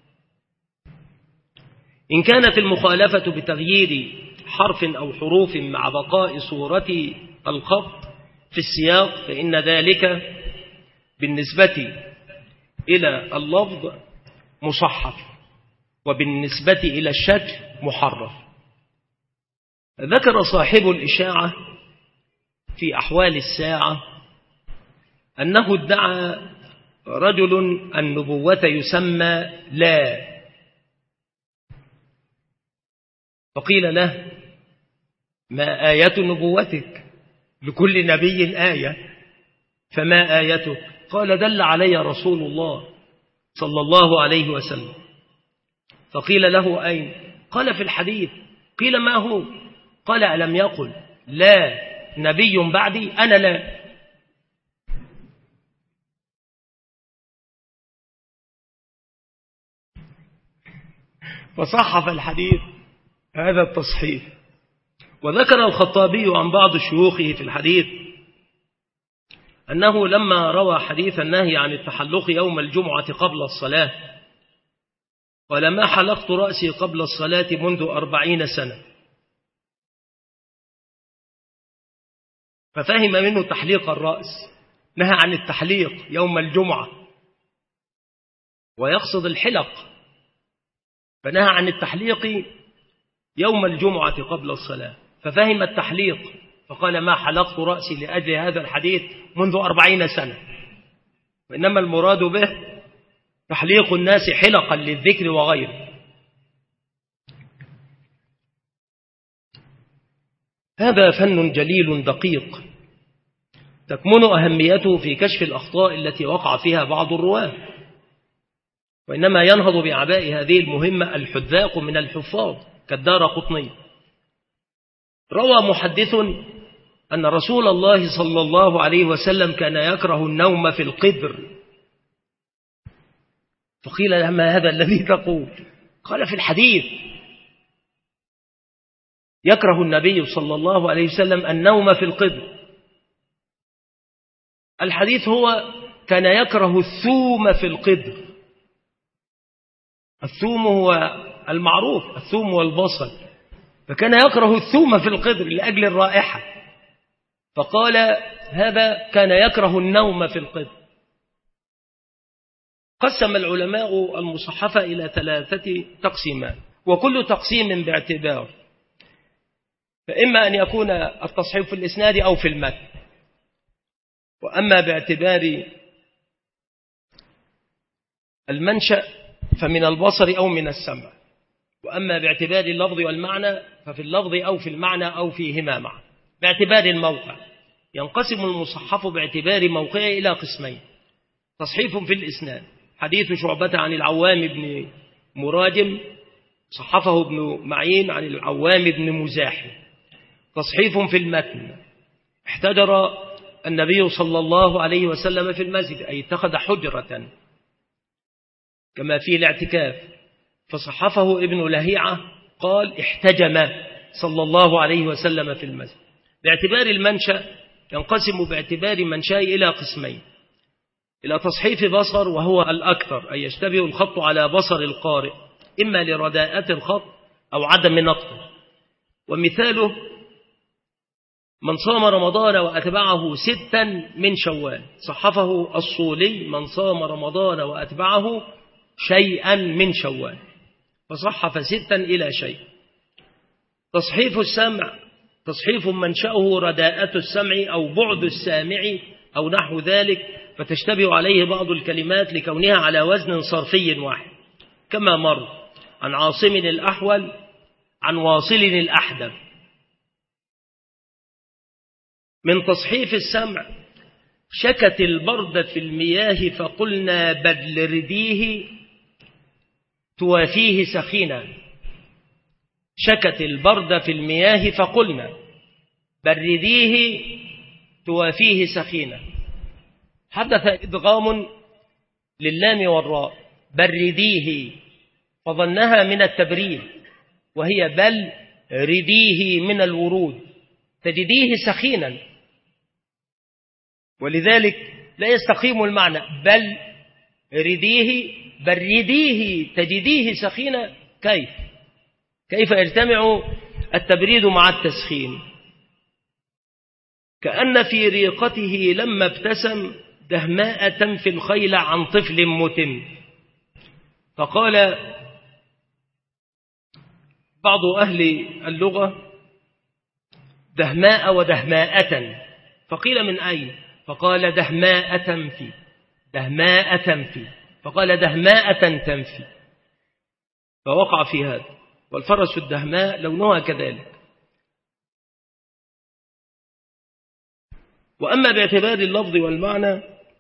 إن كانت المخالفة بتغيير حرف أو حروف مع بقاء صورة الخط في السياق فإن ذلك بالنسبة إلى اللفظ مصحف، وبالنسبة إلى الشكل محرف. ذكر صاحب الإشاعة في أحوال الساعة أنه ادعى رجل النبوة يسمى لا، فقيل له: ما آية نبوتك؟ لكل نبي آية، فما آيتك؟ قال: دل علي رسول الله صلى الله عليه وسلم. فقيل له: أين؟ قال: في الحديث. قيل: ما هو؟ قال: ألم يقل لا نبي بعدي؟ أنا لا. فصحف الحديث هذا التصحيف. وذكر الخطابي عن بعض شيوخه في الحديث أنه لما روى حديث النهي عن التحلق يوم الجمعة قبل الصلاة قال: ما حلقت رأسي قبل الصلاة منذ أربعين سنة. ففهم منه تحليق الرأس، نهى عن التحليق يوم الجمعة ويقصد الحلق، فنهى عن التحليق يوم الجمعة قبل الصلاة، ففهم التحليق فقال ما حلقت رأسي لأجل هذا الحديث منذ أربعين سنة، وإنما المراد به تحليق الناس حلقا للذكر وغيره. هذا فن جليل دقيق تكمن أهميته في كشف الأخطاء التي وقع فيها بعض الرواة، وإنما ينهض بأعباء هذه المهمة الحذاق من الحفاظ كالدارقطني. روى محدث أن رسول الله صلى الله عليه وسلم كان يكره النوم في القدر، فقيل له ما هذا الذي تقول؟ قال في الحديث يكره النبي صلى الله عليه وسلم النوم في القدر. الحديث هو كان يكره الثوم في القدر. الثوم هو المعروف، الثوم والبصل، فكان يكره الثوم في القدر لأجل الرائحة، فقال هذا كان يكره النوم في القدر. قسم العلماء المصحف إلى ثلاثة تقسيمات، وكل تقسيم باعتبار، فإما أن يكون التصحيف في الإسناد أو في المتن، وأما باعتبار المنشأ فمن البصر أو من السمع، وأما باعتبار اللفظ والمعنى ففي اللفظ أو في المعنى أو فيهما معا. باعتبار الموقع ينقسم المصحف باعتبار موقعه إلى قسمين: تصحيف في الإسناد حديث شعبة عن العوام بن مراجم صحفه ابن معين عن العوام بن مزاحم. تصحيف في المتن احتجر النبي صلى الله عليه وسلم في المسجد، أي اتخذ حجرة كما في الاعتكاف، فصحفه ابن لهيعة قال احتجم صلى الله عليه وسلم في المسجد. باعتبار المنشأ ينقسم باعتبار منشأ إلى قسمين: إلى تصحيف بصر وهو الأكثر، أي يشتبه الخط على بصر القارئ إما لرداءة الخط أو عدم نطقه، ومثاله من صام رمضان وأتبعه ستا من شوال، صحفه الصولي من صام رمضان وأتبعه شيئا من شوال، فصحف ستا إلى شيء. تصحيف السمع تصحيف منشأه رداءة السمع أو بعد السامع أو نحو ذلك، فتشتبه عليه بعض الكلمات لكونها على وزن صرفي واحد، كما مر عن عاصم الأحول عن واصل الأحدب. من تصحيف السمع شكت البرد في المياه فقلنا بل رديه توافيه سخينة. شكت البرد في المياه فقلنا برديه توافيه سخينة. حدث إدغام لللام والراء برديه فظنها من التبريد، وهي بل رديه من الورود، تجديه سخينا، ولذلك لا يستقيم المعنى بل رديه برديه تجديه سخينا. كيف كيف يجتمع التبريد مع التسخين؟ كأن في ريقته لما ابتسم دهماء تنفي الخيل عن طفل متم. فقال بعض أهل اللغة دهماء ودهماءة، فقيل من أين؟ فقال دهماء تنفي دهماء تنفي فقال دهماء تنفي، فوقع في هذا. والفرس الدهماء لونها كذلك. وأما باعتبار اللفظ والمعنى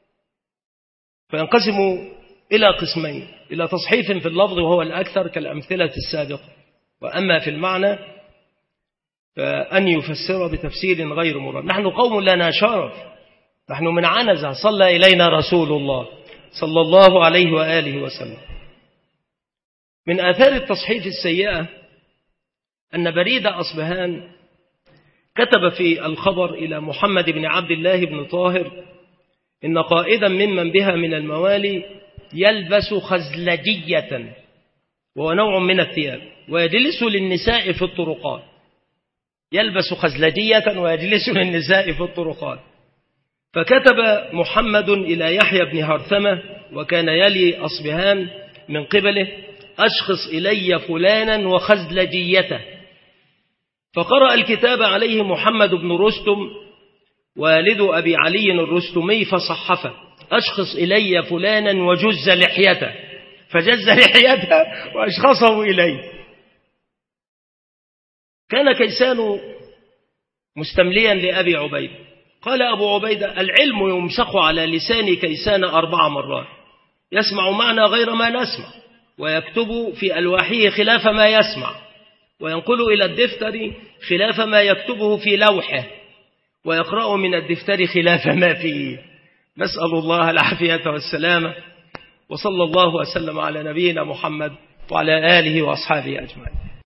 فينقسم إلى قسمين: إلى تصحيف في اللفظ وهو الأكثر كالأمثلة السابقة، وأما في المعنى فأن يفسر بتفسير غير مراد. نحن قوم لنا شرف، نحن من عنزة صلى إلينا رسول الله صلى الله عليه وآله وسلم. من آثار التصحيف السيئة أن بريد أصبهان كتب في الخبر إلى محمد بن عبد الله بن طاهر إن قائدا ممن بها من الموالي يلبس خزلجية وهو نوع من الثياب ويجلس للنساء في الطرقات. يلبس خزلجية ويجلس للنساء في الطرقات. فكتب محمد إلى يحيى بن هرثمة وكان يلي أصبهان من قبله: أشخص إلي فلانا وخزلجيته. فقرأ الكتاب عليه محمد بن رستم والد أبي علي الرستمي فصحفه: أشخص إلي فلانا وجز لحيته، فجز لحيته وأشخصه إليه. كان كيسان مستمليا لأبي عبيدة، قال أبو عبيدة: العلم يمسخ على لسان كيسان أربع مرات، يسمع معنا غير ما نسمع، ويكتب في ألواحه خلاف ما يسمع، وينقل إلى الدفتر خلاف ما يكتبه في لوحه، ويقرأ من الدفتر خلاف ما فيه. نسأل الله العافية والسلامة، وصلى الله وسلم على نبينا محمد وعلى آله وأصحابه أجمعين.